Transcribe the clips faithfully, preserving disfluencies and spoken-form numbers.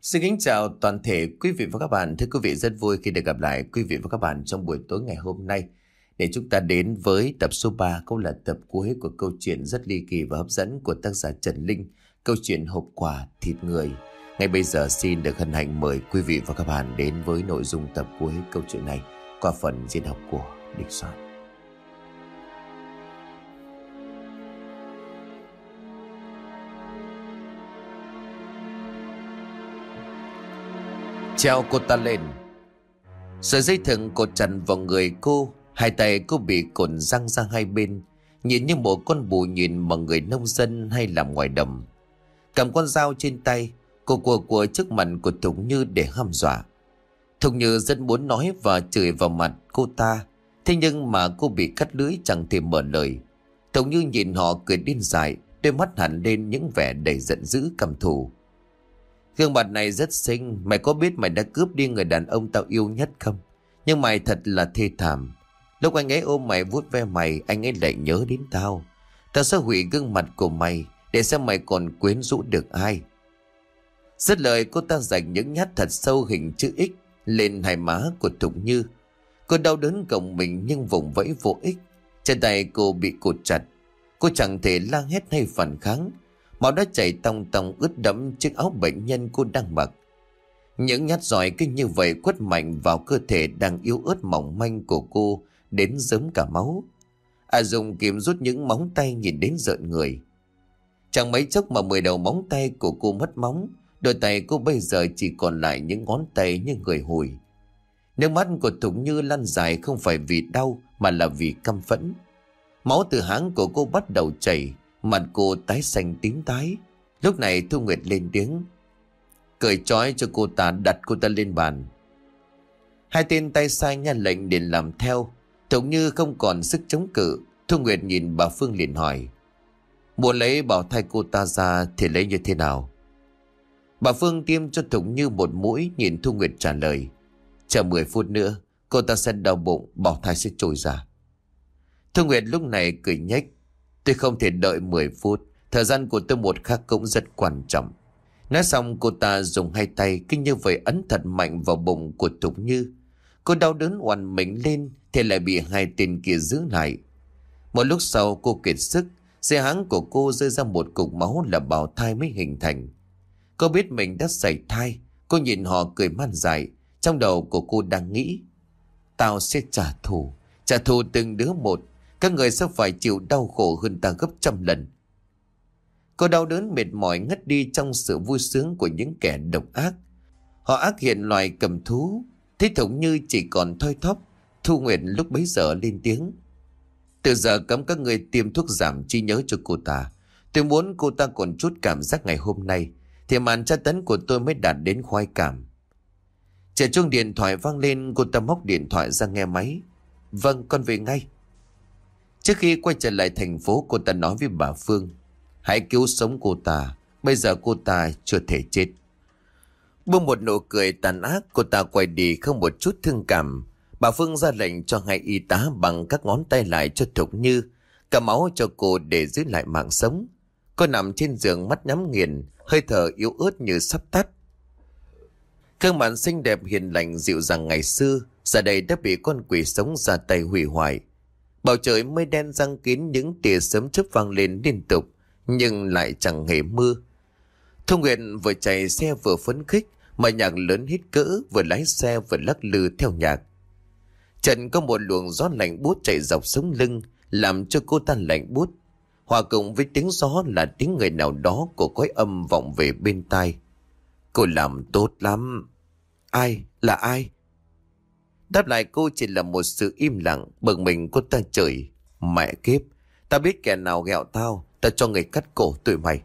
Xin kính chào toàn thể quý vị và các bạn. Thưa quý vị, rất vui khi được gặp lại quý vị và các bạn trong buổi tối ngày hôm nay để chúng ta đến với tập số ba, cũng là tập cuối của câu chuyện rất ly kỳ và hấp dẫn của tác giả Trần Linh, câu chuyện Hộp Quà Thịt Người. Ngay bây giờ xin được hân hạnh mời quý vị và các bạn đến với nội dung tập cuối câu chuyện này qua phần diễn đọc của Địch Soạn. Treo cô ta lên. Sợi dây thừng cột chặt vào người cô, hai tay cô bị cột giăng ra hai bên, nhìn như một con bù nhìn mà người nông dân hay làm ngoài đồng. Cầm con dao trên tay, cô cua cua trước mặt của Thục Như để hăm dọa. Thục Như rất muốn nói và chửi vào mặt cô ta, thế nhưng mà cô bị cắt lưỡi chẳng thể mở lời. Thục Như nhìn họ cười điên dại, đôi mắt hẳn lên những vẻ đầy giận dữ căm thù. Gương mặt này rất xinh, mày có biết mày đã cướp đi người đàn ông tao yêu nhất không? Nhưng mày thật là thê thảm. Lúc anh ấy ôm mày vuốt ve mày, anh ấy lại nhớ đến tao. Tao sẽ hủy gương mặt của mày để xem mày còn quyến rũ được ai. Dứt lời, cô ta rạch những nhát thật sâu hình chữ X lên hai má của Thục Như. Cô đau đớn gồng mình nhưng vùng vẫy vô ích. Chân tay cô bị cột chặt. Cô chẳng thể la hét hay phản kháng. Máu đã chảy tòng tòng ướt đẫm chiếc áo bệnh nhân cô đang mặc. Những nhát roi cứ như vậy quất mạnh vào cơ thể đang yếu ớt mỏng manh của cô đến rớm cả máu. À dùng kiếm rút những móng tay nhìn đến rợn người. Chẳng mấy chốc mà mười đầu móng tay của cô mất móng. Đôi tay cô bây giờ chỉ còn lại những ngón tay như người hùi. Nước mắt của Thục Như lăn dài không phải vì đau mà là vì căm phẫn. Máu từ háng của cô bắt đầu chảy. Mặt cô tái xanh tím tái. Lúc này Thu Nguyệt lên tiếng: "Cởi trói cho cô ta, đặt cô ta lên bàn." Hai tên tay sai nha lệnh để làm theo. Thục Như không còn sức chống cự. Thu Nguyệt nhìn bà Phương liền hỏi: "Muốn lấy bảo thai cô ta ra thì lấy như thế nào?" Bà Phương tiêm cho Thục Như một mũi, nhìn Thu Nguyệt trả lời: "Chờ mười phút nữa cô ta sẽ đau bụng, bảo thai sẽ trôi ra." Thu Nguyệt lúc này cười nhếch: "Tôi không thể đợi mười phút. Thời gian của tôi một khắc cũng rất quan trọng." Nói xong cô ta dùng hai tay cứ như vậy ấn thật mạnh vào bụng của Thục Như. Cô đau đớn oằn mình lên thì lại bị hai tên kia giữ lại. Một lúc sau cô kiệt sức, dưới háng của cô rơi ra một cục máu là bào thai mới hình thành. Cô biết mình đã sảy thai. Cô nhìn họ cười man dại. Trong đầu của cô đang nghĩ: "Tao sẽ trả thù, trả thù từng đứa một. Các người sẽ phải chịu đau khổ hơn ta gấp trăm lần." Cô đau đớn mệt mỏi ngất đi trong sự vui sướng của những kẻ độc ác. Họ ác hiện loài cầm thú. Thế Thục Như chỉ còn thoi thóp. Thu Nguyệt lúc bấy giờ lên tiếng: "Từ giờ cấm các người tiêm thuốc giảm trí nhớ cho cô ta. Tôi muốn cô ta còn chút cảm giác ngày hôm nay thì màn tra tấn của tôi mới đạt đến khoái cảm." Chờ chuông điện thoại vang lên, cô ta móc điện thoại ra nghe máy. "Vâng, con về ngay." Trước khi quay trở lại thành phố, cô ta nói với bà Phương: "Hãy cứu sống cô ta. Bây giờ cô ta chưa thể chết." Buông một nụ cười tàn ác, cô ta quay đi không một chút thương cảm. Bà Phương ra lệnh cho hai y tá bằng các ngón tay lại cho Thục Như, cầm máu cho cô để giữ lại mạng sống. Cô nằm trên giường mắt nhắm nghiền, hơi thở yếu ớt như sắp tắt. Gương mặt xinh đẹp hiền lành dịu dàng ngày xưa giờ đây đã bị con quỷ sống ra tay hủy hoại. Bầu trời mây đen giăng kín, những tia sấm chớp vang lên liên tục nhưng lại chẳng hề mưa. Thu Nguyệt vừa chạy xe vừa phấn khích, mà nhạc lớn hít cỡ, vừa lái xe vừa lắc lư theo nhạc. Trần có một luồng gió lạnh buốt chạy dọc sống lưng, làm cho cô ta lạnh buốt. Hòa cùng với tiếng gió là tiếng người nào đó của cõi âm vọng về bên tai: "Cô làm tốt lắm." "Ai? Là ai?" Đáp lại cô chỉ là một sự im lặng. Bực mình cô ta chửi: "Mẹ kiếp, ta biết kẻ nào ghẹo tao, ta cho người cắt cổ tụi mày."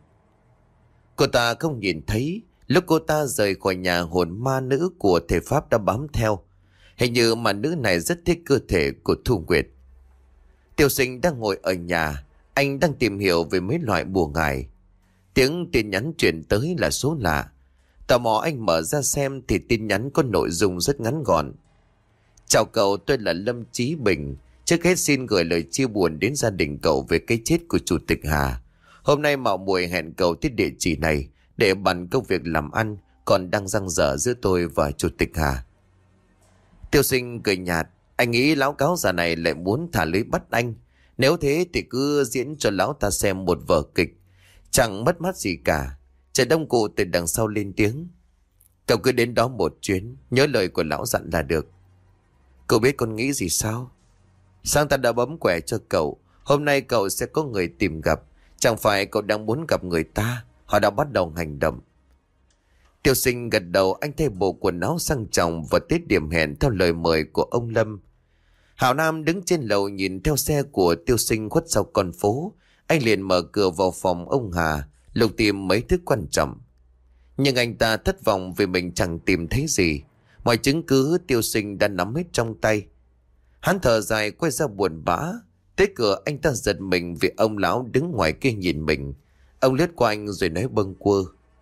Cô ta không nhìn thấy lúc cô ta rời khỏi nhà, hồn ma nữ của thầy Pháp đã bám theo. Hình như mà nữ này rất thích cơ thể của Thu Nguyệt. Tiểu Sinh đang ngồi ở nhà, anh đang tìm hiểu về mấy loại bùa ngải. Tiếng tin nhắn truyền tới là số lạ. Tò mò anh mở ra xem thì tin nhắn có nội dung rất ngắn gọn: "Chào cậu, tôi là Lâm Chí Bình. Trước hết xin gửi lời chia buồn đến gia đình cậu về cái chết của Chủ tịch Hà. Hôm nay mạo muội hẹn cậu tới địa chỉ này để bàn công việc làm ăn còn đang giằng dở giữa tôi và chủ tịch Hà. Tiêu Sinh cười nhạt. Anh nghĩ lão cáo già này lại muốn thả lưới bắt anh. Nếu thế thì cứ diễn cho lão ta xem một vở kịch, chẳng mất mát gì cả. Trần Đông Cụ từ đằng sau lên tiếng. Cậu cứ đến đó một chuyến, nhớ lời của lão dặn là được. Cậu biết con nghĩ gì sao? Sang ta đã bấm quẻ cho cậu. Hôm nay cậu sẽ có người tìm gặp. Chẳng phải cậu đang muốn gặp người ta? Họ đã bắt đầu hành động. Tiêu Sinh gật đầu. Anh thay bộ quần áo sang trọng và tới điểm hẹn theo lời mời của ông Lâm. Hảo Nam đứng trên lầu nhìn theo xe của Tiêu Sinh khuất sau con phố. Anh liền mở cửa vào phòng ông Hà, lục tìm mấy thứ quan trọng. Nhưng anh ta thất vọng vì mình chẳng tìm thấy gì. Mọi chứng cứ Tiêu Sinh đã nắm hết trong tay. Hắn thở dài quay ra buồn bã. Tới cửa anh ta giật mình vì ông lão đứng ngoài kia nhìn mình. Ông lướt qua anh rồi nói bâng quơ.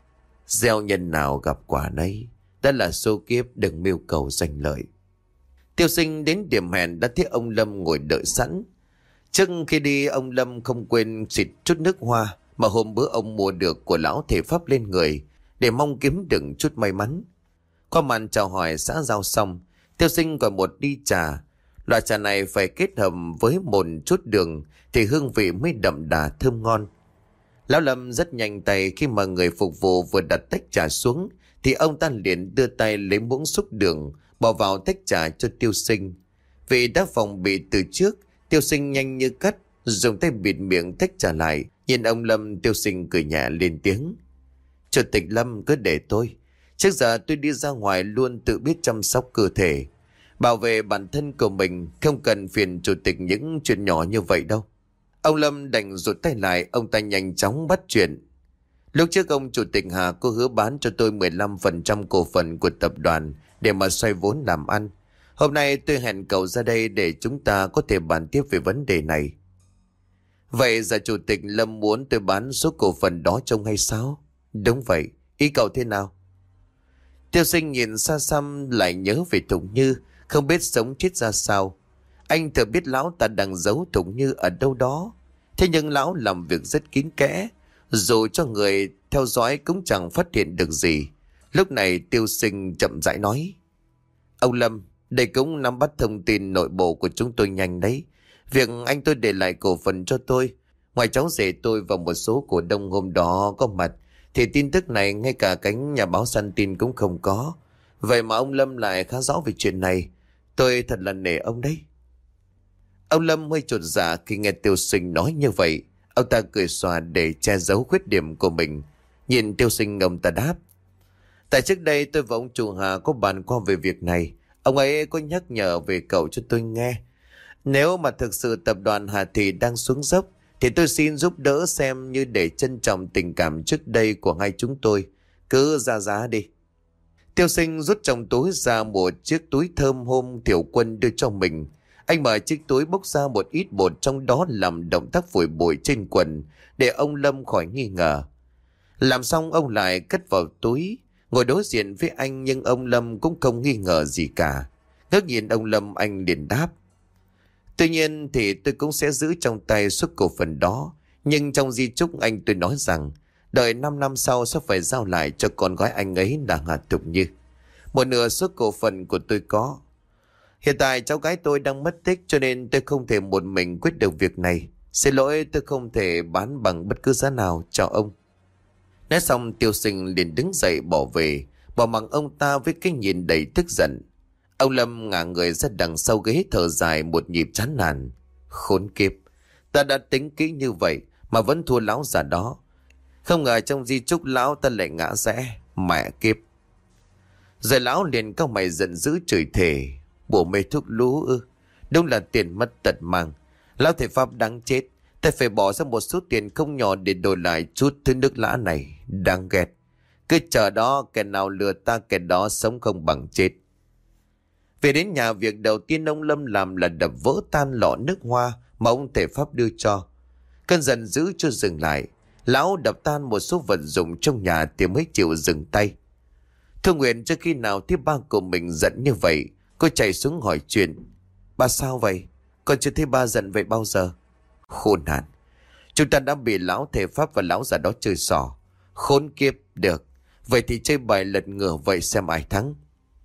Gieo nhân nào gặp quả nấy. Đó là số kiếp, đừng mưu cầu danh lợi. Tiêu Sinh đến điểm hẹn đã thấy ông Lâm ngồi đợi sẵn. Trước khi đi ông Lâm không quên xịt chút nước hoa mà hôm bữa ông mua được của lão thể pháp lên người, để mong kiếm được chút may mắn. Qua màn chào hỏi xã giao xong, Tiêu Sinh gọi một ly trà. Loại trà này phải kết hợp với một chút đường thì hương vị mới đậm đà thơm ngon. Lão Lâm rất nhanh tay. Khi mà người phục vụ vừa đặt tách trà xuống thì ông ta liền đưa tay lấy muỗng xúc đường bỏ vào tách trà cho Tiêu Sinh. Vì đã phòng bị từ trước, Tiêu Sinh nhanh như cắt dùng tay bịt miệng tách trà lại. Nhìn ông Lâm, Tiêu Sinh cười nhẹ lên tiếng. Chủ tịch Lâm cứ để tôi. Trước giờ tôi đi ra ngoài luôn tự biết chăm sóc cơ thể, bảo vệ bản thân của mình, không cần phiền chủ tịch những chuyện nhỏ như vậy đâu. Ông Lâm đành rụt tay lại. Ông ta nhanh chóng bắt chuyện. Lúc trước ông chủ tịch Hà có hứa bán cho tôi mười lăm phần trăm cổ phần của tập đoàn để mà xoay vốn làm ăn. Hôm nay tôi hẹn cậu ra đây để chúng ta có thể bàn tiếp về vấn đề này. Vậy giờ chủ tịch Lâm muốn tôi bán số cổ phần đó trông hay sao? Đúng vậy. Ý cậu thế nào? Tiêu Sinh nhìn xa xăm lại nhớ về Thục Như, không biết sống chết ra sao. Anh thừa biết lão ta đang giấu Thục Như ở đâu đó. Thế nhưng lão làm việc rất kín kẽ, dù cho người theo dõi cũng chẳng phát hiện được gì. Lúc này Tiêu Sinh chậm rãi nói. Ông Lâm, đây cũng nắm bắt thông tin nội bộ của chúng tôi nhanh đấy. Việc anh tôi để lại cổ phần cho tôi, ngoài cháu rể tôi và một số cổ đông hôm đó có mặt, thì tin tức này ngay cả cánh nhà báo săn tin cũng không có. Vậy mà ông Lâm lại khá rõ về chuyện này. Tôi thật là nể ông đấy. Ông Lâm hơi chột dạ khi nghe Tiêu Sinh nói như vậy. Ông ta cười xòa để che giấu khuyết điểm của mình. Nhìn Tiêu Sinh, ông ta đáp. Tại trước đây tôi và ông chủ Hà có bàn qua về việc này. Ông ấy có nhắc nhở về cậu cho tôi nghe. Nếu mà thực sự tập đoàn Hà Thị đang xuống dốc thì tôi xin giúp đỡ, xem như để trân trọng tình cảm trước đây của hai chúng tôi. Cứ ra giá đi. Tiêu Sinh rút trong túi ra một chiếc túi thơm hôm Thiểu Quân đưa cho mình. Anh mở chiếc túi bốc ra một ít bột trong đó, làm động tác phủi bụi trên quần để ông Lâm khỏi nghi ngờ. Làm xong ông lại cất vào túi, ngồi đối diện với anh, nhưng ông Lâm cũng không nghi ngờ gì cả. Ngước nhìn ông Lâm, anh liền đáp. Tuy nhiên thì tôi cũng sẽ giữ trong tay suất cổ phần đó, nhưng trong di chúc anh tôi nói rằng đợi năm năm sau sẽ phải giao lại cho con gái anh ấy là Hà Thục Như. Một nửa suất cổ phần của tôi có. Hiện tại cháu gái tôi đang mất tích, cho nên tôi không thể một mình quyết được việc này. Xin lỗi, tôi không thể bán bằng bất cứ giá nào. Chào ông. Nói xong Tiêu Sinh liền đứng dậy bỏ về, bỏ mặc ông ta với cái nhìn đầy tức giận. Ông Lâm ngả người ra đằng sau ghế thở dài một nhịp chán nản. Khốn kiếp, ta đã tính kỹ như vậy mà vẫn thua lão già đó. Không ngờ trong di chúc lão ta lại ngã rẽ. Mẹ kiếp. Rồi lão liền cau mày giận dữ chửi thề. Bộ mê thuốc lú ư? Đúng là tiền mất tật mang. Lão thầy Pháp đáng chết. Ta phải bỏ ra một số tiền không nhỏ để đổi lại chút thứ nước lã này. Đáng ghét. Cứ chờ đó, kẻ nào lừa ta kẻ đó sống không bằng chết. Về đến nhà, việc đầu tiên ông Lâm làm là đập vỡ tan lọ nước hoa mà ông thầy Pháp đưa cho. Cơn giận dữ chưa dừng lại, lão đập tan một số vật dụng trong nhà thì mới chịu dừng tay. Thương Nguyện trước khi nào thấy ba của mình giận như vậy, cô chạy xuống hỏi chuyện. Ba sao vậy? Con chưa thấy ba giận vậy bao giờ? Khốn nạn, chúng ta đã bị lão thầy Pháp và lão già đó chơi xỏ. Khốn kiếp. Được, Vậy thì chơi bài lật ngửa vậy xem ai thắng.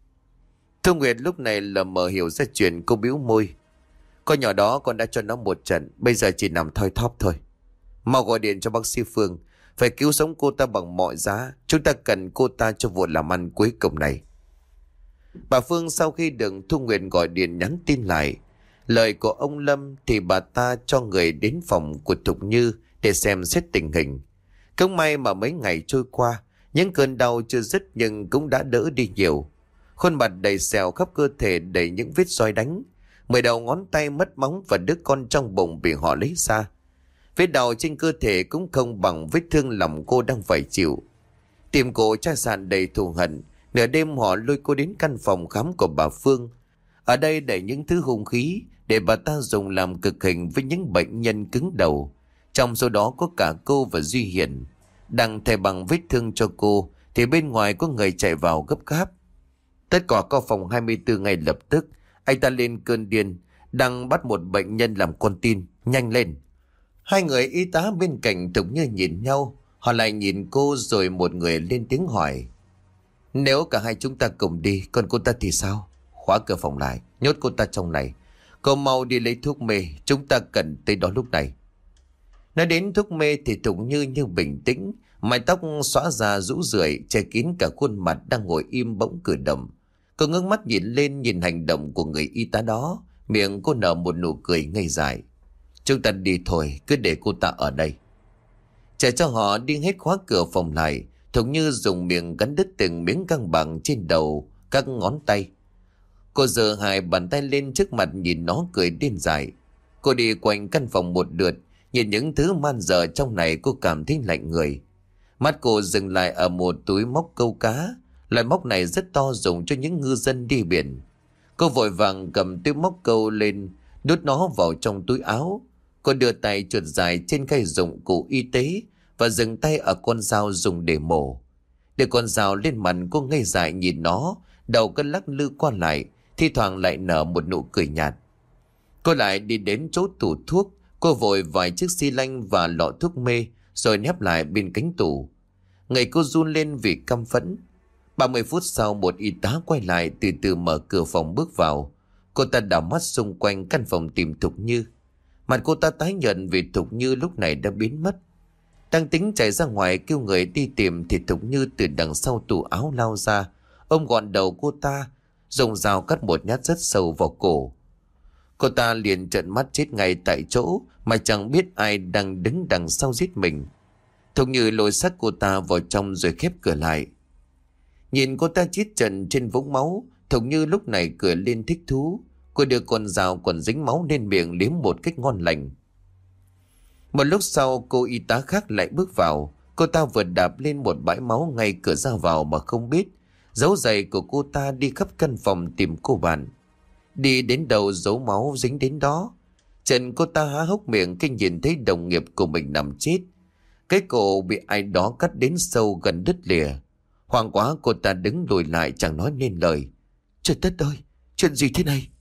Thu Nguyệt lúc này lờ mờ hiểu ra chuyện, cô bĩu môi. Con nhỏ đó con đã cho nó một trận, bây giờ chỉ nằm thoi thóp thôi. Mau gọi điện cho bác sĩ Phương, phải cứu sống cô ta bằng mọi giá. Chúng ta cần cô ta cho vụ làm ăn cuối cùng này. Bà Phương sau khi được Thu Nguyệt gọi điện nhắn tin lại lời của ông Lâm thì bà ta cho người đến phòng của Thục Như để xem xét tình hình. Không may mà mấy ngày trôi qua, những cơn đau chưa dứt nhưng cũng đã đỡ đi nhiều. Khuôn mặt đầy sẹo, khắp cơ thể đầy những vết roi đánh, mười đầu ngón tay mất móng và đứa con trong bụng bị họ lấy ra. Vết đau trên cơ thể cũng không bằng vết thương lòng cô đang phải chịu. Tim cô chai sạn đầy thù hận. Nửa đêm họ lôi cô đến căn phòng khám của bà Phương. Ở đây đầy những thứ hung khí để bà ta dùng làm cực hình với những bệnh nhân cứng đầu. Trong số đó có cả cô và Duy Hiển. Đang thề bằng vết thương cho cô thì bên ngoài có người chạy vào gấp gáp. Tất cả có phòng hai mươi tư ngay lập tức. Anh ta lên cơn điên, đang bắt một bệnh nhân làm con tin. Nhanh lên. Hai người y tá bên cạnh Thục Như nhìn nhau. Họ lại nhìn cô rồi một người lên tiếng hỏi. Nếu cả hai chúng ta cùng đi, còn cô ta thì sao? Khóa cửa phòng lại, nhốt cô ta trong này. Cô mau đi lấy thuốc mê, chúng ta cần tới đó lúc này. Nói đến thuốc mê thì Thục Như như bình tĩnh, mái tóc xõa ra rũ rượi, che kín cả khuôn mặt đang ngồi im bỗng cử động. Cô ngước mắt nhìn lên, nhìn hành động của người y tá đó, miệng cô nở một nụ cười ngây dại. Chúng ta đi thôi, cứ để cô ta ở đây. Chờ cho họ đi hết khóa cửa phòng lại, Thục Như dùng miệng cắn đứt từng miếng căng bằng trên đầu các ngón tay. Cô giơ hai bàn tay lên trước mặt nhìn nó cười điên dại. Cô đi quanh căn phòng một lượt, nhìn những thứ man dợ trong này cô cảm thấy lạnh người. Mắt cô dừng lại ở một túi móc câu cá. Loại móc này rất to, dùng cho những ngư dân đi biển. Cô vội vàng cầm túi móc câu lên, đút nó vào trong túi áo. Cô đưa tay chuột dài trên khay dụng cụ y tế và dừng tay ở con dao dùng để mổ. Để con dao lên mặt, cô ngây dại nhìn nó, đầu cứ lắc lư qua lại, thi thoảng lại nở một nụ cười nhạt. Cô lại đi đến chỗ tủ thuốc. Cô vội vài chiếc xi lanh và lọ thuốc mê rồi nép lại bên cánh tủ. Người cô run lên vì căm phẫn. Ba mươi phút sau, một y tá quay lại từ từ mở cửa phòng bước vào. Cô ta đảo mắt xung quanh căn phòng tìm Thục Như. Mặt cô ta tái nhợt vì Thục Như lúc này đã biến mất. Đang tính chạy ra ngoài kêu người đi tìm thì Thục Như từ đằng sau tủ áo lao ra, ôm gọn đầu cô ta, dùng dao cắt một nhát rất sâu vào cổ. Cô ta liền trợn mắt chết ngay tại chỗ mà chẳng biết ai đang đứng đằng sau giết mình. Thục Như lôi xác cô ta vào trong rồi khép cửa lại. Nhìn cô ta chết trần trên vũng máu, Thục Như lúc này cười lên thích thú. Cô đưa con dao còn dính máu lên miệng liếm một cách ngon lành. Một lúc sau, cô y tá khác lại bước vào. Cô ta vừa đạp lên một bãi máu ngay cửa ra vào mà không biết dấu giày của cô ta đi khắp căn phòng tìm cô bạn. Đi đến đâu dấu máu dính đến đó. Trần cô ta há hốc miệng khi nhìn thấy đồng nghiệp của mình nằm chết. Cái cổ bị ai đó cắt đến sâu gần đứt lìa. Hoảng quá, cô ta đứng lùi lại chẳng nói nên lời. Trời đất ơi, chuyện gì thế này?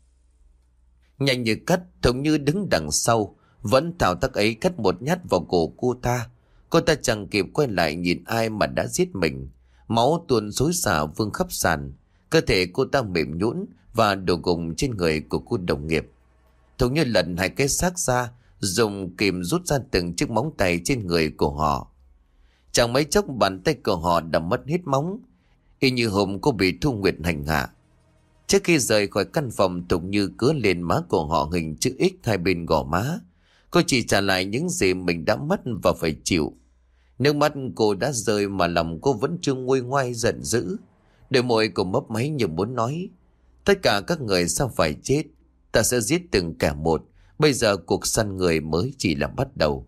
Nhanh như cắt, Thục Như đứng đằng sau, vẫn thao tác ấy cắt một nhát vào cổ cô ta. Cô ta chẳng kịp quay lại nhìn ai mà đã giết mình. Máu tuôn xối xả vương khắp sàn. Cơ thể cô ta mềm nhũn và đổ gục trên người của cô đồng nghiệp. Thục Như lần hai cái xác ra, dùng kìm rút ra từng chiếc móng tay trên người của họ. Chẳng mấy chốc bàn tay của họ đã mất hết móng, y như hôm cô bị Thu Nguyệt hành hạ. Trước khi rời khỏi căn phòng, Thục Như cứa lên má của họ hình chữ X hai bên gò má. Cô chỉ trả lại những gì mình đã mất và phải chịu. Nước mắt cô đã rơi mà lòng cô vẫn chưa nguôi ngoai giận dữ. Đôi môi cô mấp máy như muốn nói: tất cả các người sao phải chết? Ta sẽ giết từng kẻ một. Bây giờ cuộc săn người mới chỉ là bắt đầu.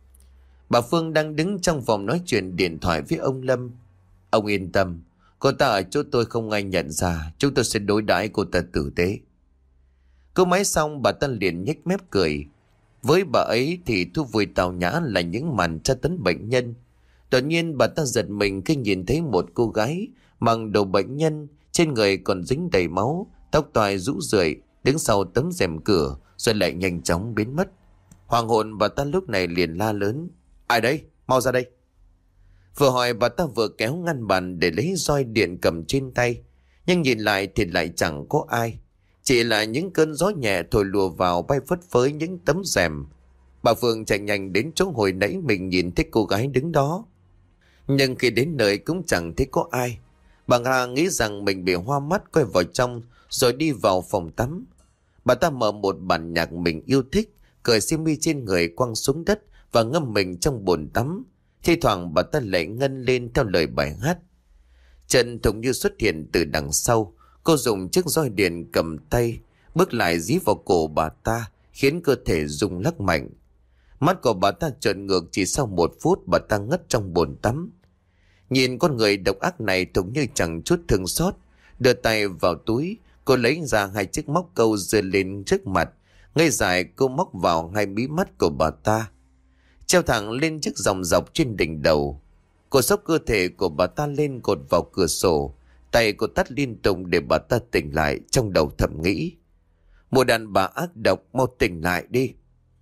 Bà Phương đang đứng trong phòng nói chuyện điện thoại với ông Lâm. Ông yên tâm, cô ta ở chỗ tôi không ai nhận ra. Chúng tôi sẽ đối đãi cô ta tử tế. Câu máy xong, bà ta liền nhếch mép cười. Với bà ấy thì thú vui tào nhã là những màn tra tấn bệnh nhân. Đột nhiên bà ta giật mình khi nhìn thấy một cô gái mặc đồ bệnh nhân, trên người còn dính đầy máu, tóc toài rũ rượi, đứng sau tấm rèm cửa rồi lại nhanh chóng biến mất. Hoàng hồn bà ta lúc này liền la lớn: ai đấy, mau ra đây! Vừa hỏi bà ta vừa kéo ngăn bàn để lấy roi điện cầm trên tay. Nhưng nhìn lại thì lại chẳng có ai. Chỉ là những cơn gió nhẹ thổi lùa vào bay phất phới những tấm rèm. Bà Phương chạy nhanh đến chỗ hồi nãy mình nhìn thấy cô gái đứng đó. Nhưng khi đến nơi cũng chẳng thấy có ai. Bà Nga nghĩ rằng mình bị hoa mắt, quay vào trong rồi đi vào phòng tắm. Bà ta mở một bản nhạc mình yêu thích, cởi xiêm y trên người quăng xuống đất và ngâm mình trong bồn tắm. Thi thoảng bà ta lại ngân lên theo lời bài hát. Trần Thục Như xuất hiện từ đằng sau. Cô dùng chiếc roi điện cầm tay bước lại dí vào cổ bà ta, khiến cơ thể rung lắc mạnh. Mắt của bà ta trợn ngược, chỉ sau một phút bà ta ngất trong bồn tắm. Nhìn con người độc ác này, Thục Như chẳng chút thương xót. Đưa tay vào túi, cô lấy ra hai chiếc móc câu giơ lên trước mặt. Ngây dài cô móc vào hai mí mắt của bà ta, treo thẳng lên chiếc vòng dọc trên đỉnh đầu. Cô xốc cơ thể của bà ta lên cột vào cửa sổ. Tay cô tắt liên tục để bà ta tỉnh lại, trong đầu thầm nghĩ: một đàn bà ác độc, mau tỉnh lại đi.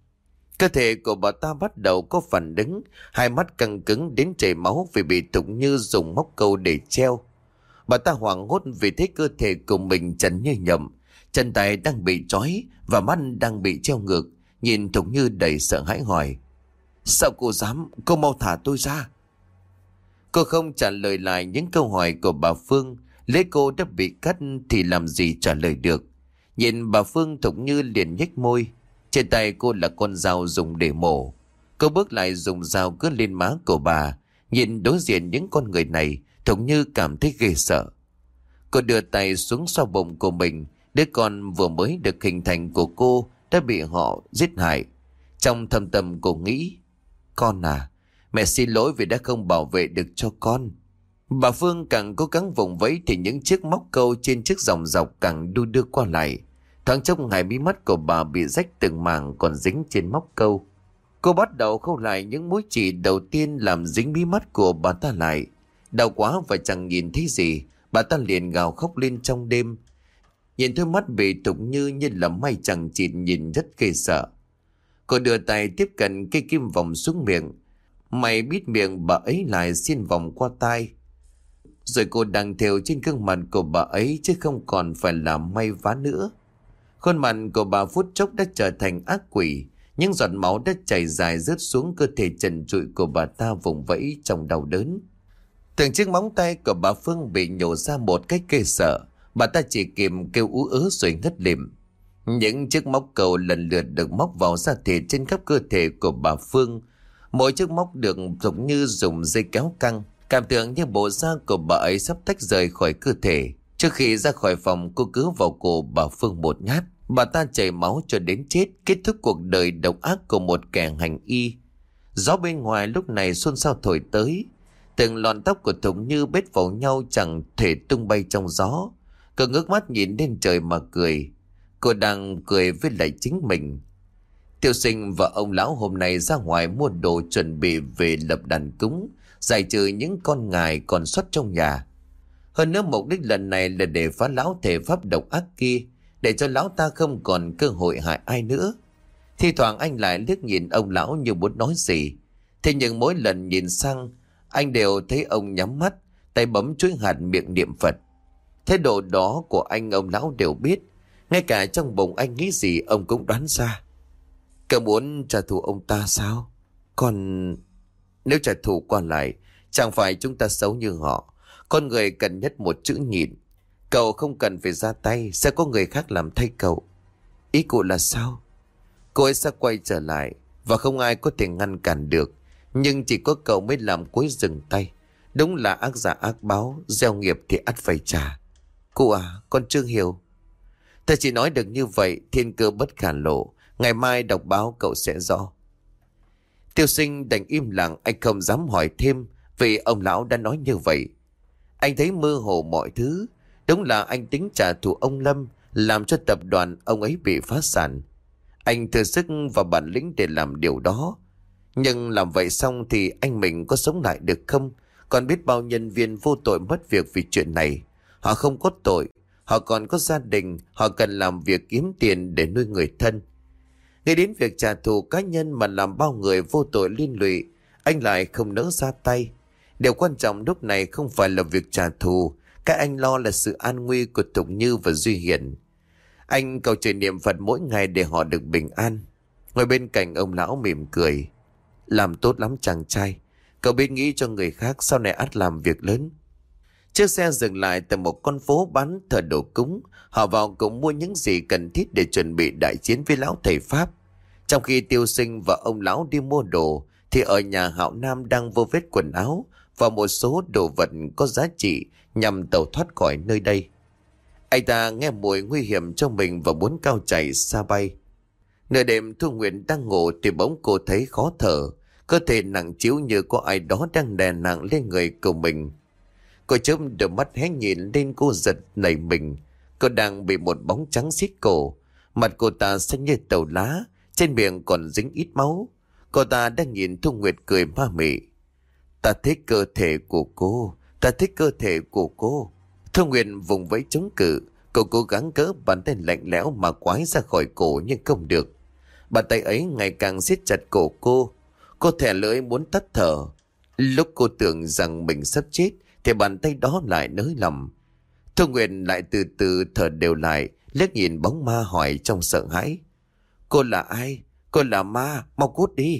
Cơ thể của bà ta bắt đầu có phản ứng, hai mắt căng cứng đến chảy máu vì bị Thục Như dùng móc câu để treo. Bà ta hoảng hốt vì thấy cơ thể của mình chấn như nhậm, chân tay đang bị trói và mắt đang bị treo ngược. Nhìn Thục Như đầy sợ hãi hỏi: sao cô dám, cô mau thả tôi ra. Cô không trả lời lại những câu hỏi của bà Phương. Lưỡi cô đã bị cắt thì làm gì trả lời được. Nhìn bà Phương, Thục Như liền nhếch môi. Trên tay cô là con dao dùng để mổ. Cô bước lại dùng dao cứa lên má của bà. Nhìn đối diện những con người này, Thục Như cảm thấy ghê sợ. Cô đưa tay xuống xoa bụng của mình. Đứa con vừa mới được hình thành của cô đã bị họ giết hại. Trong thâm tâm cô nghĩ: con à, mẹ xin lỗi vì đã không bảo vệ được cho con. Bà Phương càng cố gắng vùng vẫy thì những chiếc móc câu trên chiếc vòng dọc càng đu đưa qua lại. Thoáng chốc hai mí mắt của bà bị rách từng mảng còn dính trên móc câu. Cô bắt đầu khâu lại những mũi chỉ đầu tiên làm dính mí mắt của bà ta lại. Đau quá và chẳng nhìn thấy gì, bà ta liền gào khóc lên trong đêm. Nhìn đôi mắt bị Thục Như như là may chẳng chịt, nhìn rất ghê sợ. Cô đưa tay tiếp cận cây kim vòng xuống miệng. Mày bít miệng bà ấy lại, xin vòng qua tai. Rồi cô đang thêu trên gương mặt của bà ấy, chứ không còn phải là may vá nữa. Khuôn mặt của bà phút chốc đã trở thành ác quỷ. Những giọt máu đã chảy dài rớt xuống cơ thể trần trụi của bà ta, vùng vẫy trong đau đớn. Từng chiếc móng tay của bà Phương bị nhổ ra một cách ghê sợ. Bà ta chỉ kịp kêu ú ớ rồi ngất lịm. Những chiếc móc cầu lần lượt được móc vào da thịt trên khắp cơ thể của bà Phương. Mỗi chiếc móc được Thục Như dùng dây kéo căng, cảm tưởng như bộ da của bà ấy sắp tách rời khỏi cơ thể. Trước khi ra khỏi phòng, cô cứ vào cổ bà Phương một nhát. Bà ta chảy máu cho đến chết, kết thúc cuộc đời độc ác của một kẻ hành y. Gió bên ngoài lúc này xôn xao thổi tới. Từng lọn tóc của Thục Như bết vào nhau chẳng thể tung bay trong gió. Cô ngước mắt nhìn lên trời mà cười. Cô đang cười với lại chính mình. Tiêu Sinh và ông lão hôm nay ra ngoài mua đồ chuẩn bị về lập đàn cúng, giải trừ những con ngài còn sót trong nhà. Hơn nữa mục đích lần này là để phá lão thể pháp độc ác kia, để cho lão ta không còn cơ hội hại ai nữa. Thi thoảng anh lại liếc nhìn ông lão như muốn nói gì. Thế nhưng mỗi lần nhìn sang, anh đều thấy ông nhắm mắt, tay bấm chuỗi hạt, miệng niệm Phật. Thái độ đó của anh ông lão đều biết. Ngay cả trong bụng anh nghĩ gì ông cũng đoán ra. Cậu muốn trả thù ông ta sao? Còn nếu trả thù qua lại, chẳng phải chúng ta xấu như họ. Con người cần nhất một chữ nhịn. Cậu không cần phải ra tay, sẽ có người khác làm thay cậu. Ý cụ là sao? Cô ấy sẽ quay trở lại và không ai có thể ngăn cản được. Nhưng chỉ có cậu mới làm cô ấy dừng tay. Đúng là ác giả ác báo, gieo nghiệp thì ắt phải trả. Cô à, con chưa hiểu. Ta chỉ nói được như vậy, thiên cơ bất khả lộ. Ngày mai đọc báo cậu sẽ rõ. Tiêu Sinh đành im lặng, anh không dám hỏi thêm vì ông lão đã nói như vậy. Anh thấy mơ hồ mọi thứ. Đúng là anh tính trả thù ông Lâm, làm cho tập đoàn ông ấy bị phá sản. Anh thừa sức và bản lĩnh để làm điều đó. Nhưng làm vậy xong thì anh mình có sống lại được không? Còn biết bao nhân viên vô tội mất việc vì chuyện này. Họ không có tội, họ còn có gia đình, họ cần làm việc kiếm tiền để nuôi người thân. Ngay đến việc trả thù cá nhân mà làm bao người vô tội liên lụy, anh lại không nỡ ra tay. Điều quan trọng lúc này không phải là việc trả thù, các anh lo là sự an nguy của Thục Như và Duy Hiền. Anh cầu trời niệm Phật mỗi ngày để họ được bình an. Ngồi bên cạnh ông lão mỉm cười. Làm tốt lắm chàng trai, cậu biết nghĩ cho người khác, sau này ắt làm việc lớn. Chiếc xe dừng lại tại một con phố bán thờ đồ cúng. Họ vào cũng mua những gì cần thiết để chuẩn bị đại chiến với lão thầy Pháp. Trong khi Tiêu Sinh và ông lão đi mua đồ, thì ở nhà Hạo Nam đang vô vết quần áo và một số đồ vật có giá trị nhằm tẩu thoát khỏi nơi đây. Anh ta nghe mùi nguy hiểm trong mình và muốn cao chạy xa bay. Nửa đêm Thu Nguyệt đang ngủ thì bỗng cô thấy khó thở, cơ thể nặng trĩu như có ai đó đang đè nặng lên người của mình. Cô chớp đôi mắt hé nhìn lên, cô giật nảy mình. Cô đang bị một bóng trắng xiết cổ. Mặt cô ta xanh như tàu lá, trên miệng còn dính ít máu. Cô ta đang nhìn Thu Nguyệt cười ma mị. Ta thích cơ thể của cô, ta thích cơ thể của cô. Thu Nguyệt vùng vẫy chống cự. Cô cố gắng cỡ bàn tay lạnh lẽo mà quái ra khỏi cổ nhưng không được. Bàn tay ấy ngày càng siết chặt cổ cô. Cô thè lưỡi muốn tắt thở. Lúc cô tưởng rằng mình sắp chết thì bàn tay đó lại nới lỏng. Thu Nguyệt lại từ từ thở đều lại, liếc nhìn bóng ma hỏi trong sợ hãi. Cô là ai? Cô là ma, mau cút đi.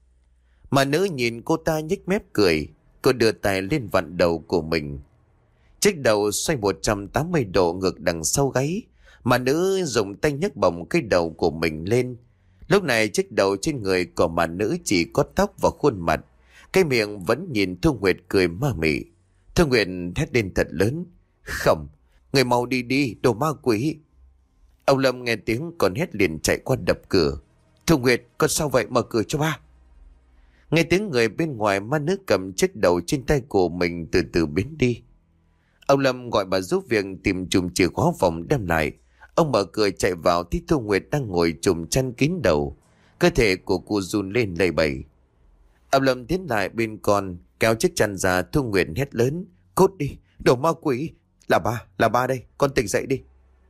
Mà nữ nhìn cô ta nhếch mép cười. Cô đưa tay lên vặn đầu của mình. Chiếc đầu xoay một trăm tám mươi độ ngược đằng sau gáy. Mà nữ dùng tay nhấc bổng cái đầu của mình lên. Lúc này chiếc đầu trên người của mà nữ chỉ có tóc và khuôn mặt. Cái miệng vẫn nhìn Thu Nguyệt cười ma mị. Thu Nguyệt thét lên thật lớn. Không, người mau đi đi, đồ ma quỷ. Ông Lâm nghe tiếng còn hét liền chạy qua đập cửa. Thu Nguyệt, con sao vậy, mở cửa cho ba. Nghe tiếng người bên ngoài, ma nữ cầm chiếc đầu trên tay của mình từ từ biến đi. Ông Lâm gọi bà giúp việc tìm chùm chìa khóa phòng đem lại. Ông mở cửa chạy vào thì Thu Nguyệt đang ngồi chùm chăn kín đầu. Cơ thể của cô run lên lầy bẩy. Ông Lâm tiến lại bên con, kéo chiếc chăn ra. Thu Nguyệt hét lớn. Cút đi, đồ ma quỷ. Là ba, là ba đây, con tỉnh dậy đi.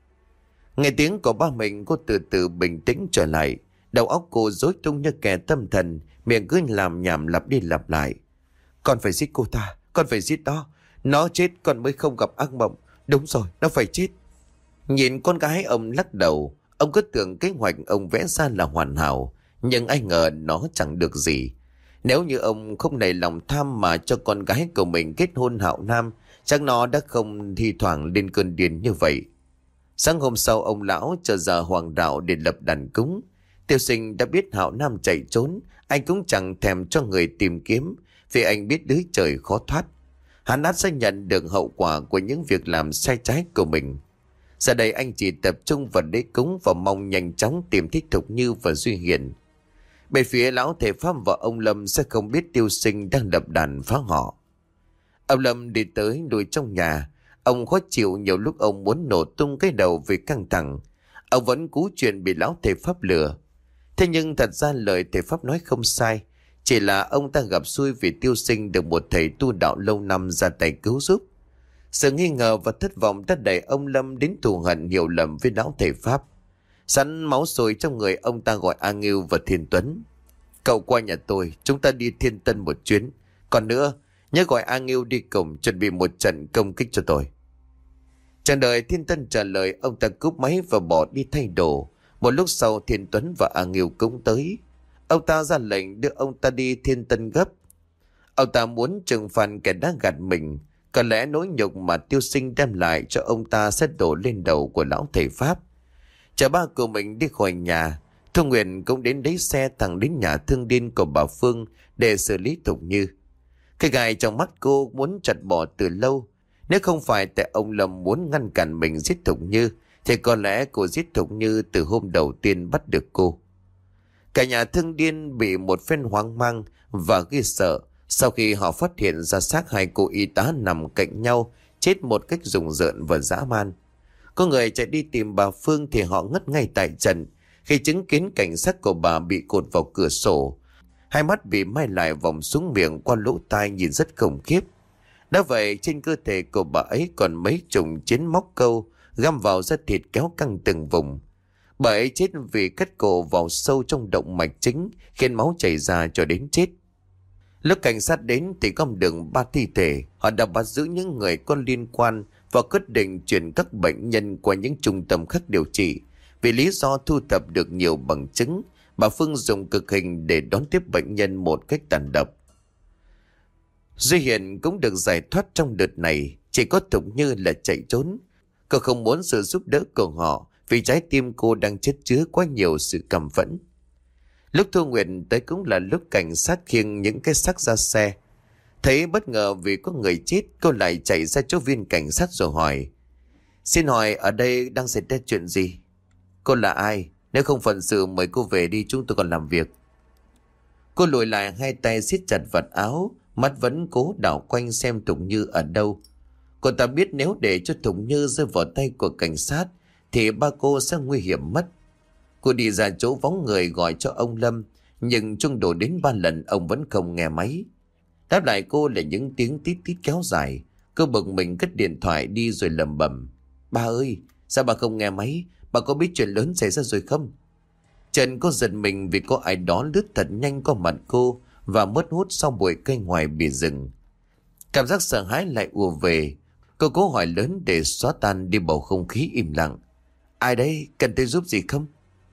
Nghe tiếng của ba mình, cô từ từ bình tĩnh trở lại. Đầu óc cô rối tung như kẻ tâm thần, miệng cứ làm nhảm lặp đi lặp lại. Con phải giết cô ta, con phải giết nó. Nó chết con mới không gặp ác mộng. Đúng rồi, nó phải chết. Nhìn con gái ông lắc đầu. Ông cứ tưởng kế hoạch ông vẽ ra là hoàn hảo, nhưng ai ngờ nó chẳng được gì. Nếu như ông không nảy lòng tham mà cho con gái của mình kết hôn Hạo Nam, chắc nó đã không thi thoảng lên cơn điên như vậy. Sáng hôm sau, ông lão chờ giờ hoàng đạo để lập đàn cúng. Tiêu Sinh đã biết Hạo Nam chạy trốn, anh cũng chẳng thèm cho người tìm kiếm, vì anh biết lưới trời khó thoát. Hắn đã sẽ nhận được hậu quả của những việc làm sai trái của mình. Giờ đây anh chỉ tập trung vào lễ cúng và mong nhanh chóng tìm thấy Thục Như và Duy Hiền. Bên phía lão thầy Pháp và ông Lâm sẽ không biết Tiêu Sinh đang lập đàn phá họ. Ông Lâm đi tới đuổi trong nhà. Ông khó chịu, nhiều lúc ông muốn nổ tung cái đầu vì căng thẳng. Ông vẫn cú chuyện bị lão thầy Pháp lừa. Thế nhưng thật ra lời thầy Pháp nói không sai. Chỉ là ông ta gặp xui vì Tiêu Sinh được một thầy tu đạo lâu năm ra tay cứu giúp. Sự nghi ngờ và thất vọng đã đẩy ông Lâm đến thù hận hiểu lầm với lão thầy Pháp. Sẵn máu sôi trong người, ông ta gọi A Ngưu và Thiên Tuấn. Cậu qua nhà tôi, chúng ta đi Thiên Tân một chuyến. Còn nữa, nhớ gọi A Ngưu đi cùng, chuẩn bị một trận công kích cho tôi. Chẳng đợi Thiên Tân trả lời, ông ta cúp máy và bỏ đi thay đồ. Một lúc sau, Thiên Tuấn và A Ngưu cũng tới. Ông ta ra lệnh đưa ông ta đi Thiên Tân gấp. Ông ta muốn trừng phạt kẻ đã gạt mình. Có lẽ nỗi nhục mà Tiêu Sinh đem lại cho ông ta sẽ đổ lên đầu của lão thầy Pháp. Chờ ba của mình đi khỏi nhà, Thu Nguyệt cũng đến lấy xe thẳng đến nhà thương điên của bà Phương để xử lý Thục Như. Cái gai trong mắt cô muốn chặt bỏ từ lâu. Nếu không phải tại ông Lâm muốn ngăn cản mình giết Thục Như, thì có lẽ cô giết Thục Như từ hôm đầu tiên bắt được cô. Cả nhà thương điên bị một phen hoang mang và ghê sợ sau khi họ phát hiện ra xác hai cô y tá nằm cạnh nhau, chết một cách rùng rợn và dã man. Có người chạy đi tìm bà Phương thì họ ngất ngay tại trận khi chứng kiến cảnh xác của bà bị cột vào cửa sổ. Hai mắt bị mai lại vòng xuống miệng qua lỗ tai nhìn rất khủng khiếp. Đã vậy trên cơ thể của bà ấy còn mấy chùm chiến móc câu găm vào da thịt kéo căng từng vùng. Bà ấy chết vì cắt cổ vào sâu trong động mạch chính khiến máu chảy ra cho đến chết. Lúc cảnh sát đến thì có được ba thi thể. Họ đã bắt giữ những người có liên quan và quyết định chuyển các bệnh nhân qua những trung tâm khác điều trị. Vì lý do thu thập được nhiều bằng chứng, bà Phương dùng cực hình để đón tiếp bệnh nhân một cách tàn độc. Duy Hiền cũng được giải thoát trong đợt này, chỉ có Thục Như là chạy trốn. Cô không muốn sự giúp đỡ của họ vì trái tim cô đang chất chứa quá nhiều sự căm phẫn. Lúc Thu Nguyệt tới cũng là lúc cảnh sát khiêng những cái xác ra xe. Thấy bất ngờ vì có người chết, cô lại chạy ra chỗ viên cảnh sát rồi hỏi: "Xin hỏi ở đây đang xảy ra chuyện gì? Cô là ai? Nếu không phận sự mời cô về đi, chúng tôi còn làm việc." Cô lùi lại, hai tay siết chặt vạt áo, mắt vẫn cố đảo quanh xem Thục Như ở đâu. Cô ta biết nếu để cho Thục Như rơi vào tay của cảnh sát thì ba cô sẽ nguy hiểm mất. Cô đi ra chỗ vắng người gọi cho ông Lâm, nhưng chuông đổ đến ba lần ông vẫn không nghe máy. Đáp lại cô là những tiếng tít tít kéo dài. Cô bực mình cất điện thoại đi rồi lẩm bẩm: "Ba ơi, sao bà không nghe máy? Bà có biết chuyện lớn xảy ra rồi không?" Trần cô giật mình vì có ai đó lướt thật nhanh qua mặt cô và mất hút sau bụi cây ngoài bìa rừng. Cảm giác sợ hãi lại ùa về. Cô cố hỏi lớn để xóa tan đi bầu không khí im lặng: "Ai đấy? Cần tôi giúp gì không?"